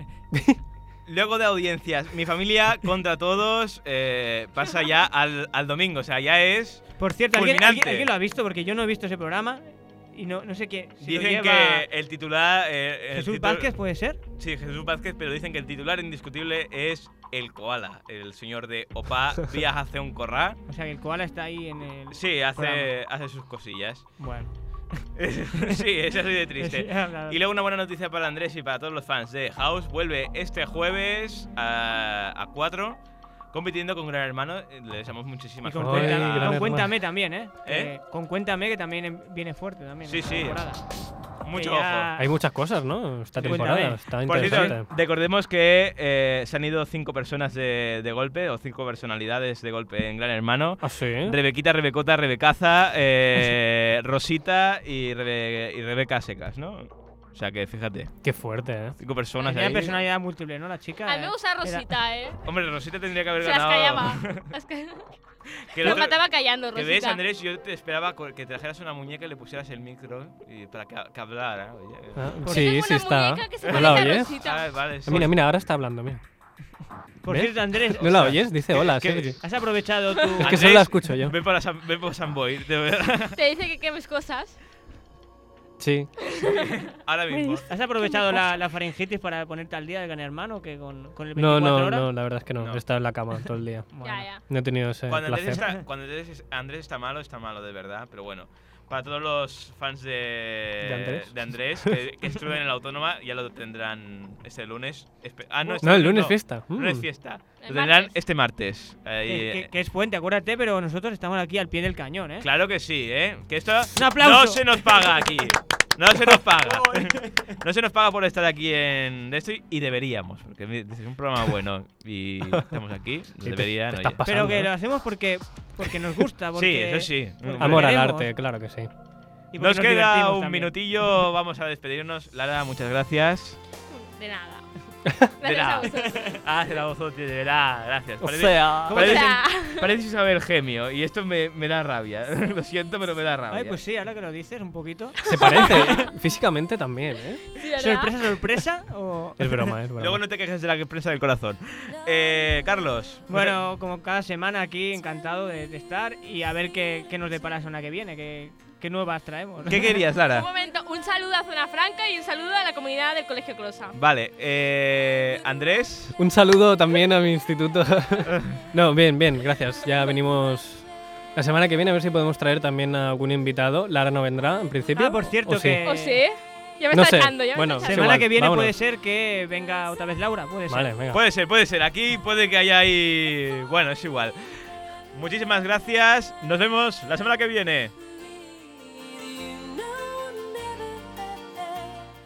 Luego de audiencias, mi familia contra todos eh, pasa ya al, al domingo. O sea, ya es. Por cierto, ¿alguien, fulminante. alguien- alguien lo ha visto? Porque yo no he visto ese programa y no, no sé qué. Si lo Dicen lleva que el titular. eh, el Jesús titul- Vázquez, ¿puede ser? Sí, Jesús Vázquez, pero dicen que el titular indiscutible es el koala. El señor de Opa viaja hacia un corral. O sea, que el koala está ahí en el. Sí, hace, programa. hace sus cosillas. Bueno. Sí, es así de triste. Sí, habla- Y luego una buena noticia para Andrés y para todos los fans de House. Vuelve este jueves a, a cuatro, compitiendo con Gran Hermano. Le deseamos Y muchísimas con, Ay, Cuéntame, Gran con Hermano. Cuéntame también, ¿eh? ¿Eh? Que con Cuéntame que también em- viene fuerte también. Sí, esta sí. temporada. Mucho Que ya- Hay muchas cosas, ¿no? Esta Sí, temporada. cuéntame. Está Por interesante. cierto, recordemos que eh, se han ido cinco personas de, de golpe, o cinco personalidades de golpe en Gran Hermano. ¿Ah, sí? Rebequita, Rebecota, Rebecaza, eh, Rosita y, Rebe- y Rebeca Secas, ¿no? O sea que fíjate, Qué fuerte, ¿eh? cinco personas Tenía ahí. personalidad múltiple, ¿no? La chica. A mí me eh, gusta era- Rosita, ¿eh? Hombre, Rosita tendría que haber Se las ganado. callaba. Las ca- Que el Lo otro- mataba callando, Que Rosita. ves, Andrés, yo te esperaba co- que trajeras una muñeca y le pusieras el micro y para que, que hablara. Oye. Ah, Por- sí, Tengo sí una está. muñeca que se ¿No la parece a oyes? Rosita. Ah, vale, sí. Mira, mira, ahora está hablando, mira. Por ¿Ves? cierto, Andrés. ¿No la oyes? Dice hola, ¿Qué- Sergi. ¿Has aprovechado tu. Es que Andrés, solo la escucho yo. Ven para San, ven por San Boy, de verdad. Te dice que quemes cosas. Sí. Ahora mismo. ¿Has aprovechado la, la faringitis para ponerte al día del Gran Hermano que con, con el No, veinticuatro no, horas? no, la verdad es que no. No. He estado en la cama todo el día. Bueno. Ya, ya. No he tenido ese Cuando Andrés, placer. está, cuando Andrés, es- Andrés está malo, está malo de verdad, pero bueno. Para todos los fans de, ¿De Andrés? de Andrés, que, que estudian en la Autónoma, ya lo tendrán este lunes. Espe- ah, no, este No, el lunes lunes no. fiesta. Lunes Mm. fiesta. El Lo tendrán martes. este martes. Ahí, Que, eh, que- que es puente, acuérdate, pero nosotros estamos aquí al pie del cañón, ¿eh? Claro que sí, ¿eh? Que esto ¡Un aplauso! no se nos paga aquí. No se nos paga. No se nos paga por estar aquí en esto y- y deberíamos, porque es un programa bueno y estamos aquí. te- Deberían, te oye. estás pasando. Pero que ¿eh? lo hacemos porque, porque nos gusta. Porque, Sí, eso sí. porque Amor al queremos arte, claro que sí. y porque Nos queda divertimos un también. minutillo, vamos a despedirnos. Lara, muchas gracias. De nada. Gracias a vosotros. Ah, será vosotros, de verdad, gracias. O Parece- sea. parece, O sea. parece Isabel Gemio y esto me, me da rabia. Lo siento, pero me da rabia. Ay, pues sí, ahora que lo dices un poquito. Se parece. Físicamente también, ¿eh? Sí, ¿verdad? ¿Sorpresa, sorpresa? O... Es broma, es broma. Luego no te quejes de la empresa del corazón. Eh, Carlos. Bueno, como cada semana aquí, encantado de, de estar y a ver qué, qué nos depara la semana que viene, qué, qué nuevas traemos. ¿Qué querías, Un Lara? momento, un saludo a Zona Franca y un saludo a la comunidad del Colegio Closa. Vale, eh, Andrés. Un saludo también a mi instituto. No, bien, bien, gracias. Ya venimos la semana que viene a ver si podemos traer también a algún invitado. Lara no vendrá, en principio. Ah, por cierto, ¿O sí? que... ¿O sí? Ya me No está sé. echando, ya me Bueno, está sí, echando. Semana igual, que viene vámonos. puede ser que venga otra vez Laura, puede ser. Vale, venga. Puede ser, puede ser. Aquí puede que haya ahí. Bueno, es igual. Muchísimas gracias. Nos vemos la semana que viene.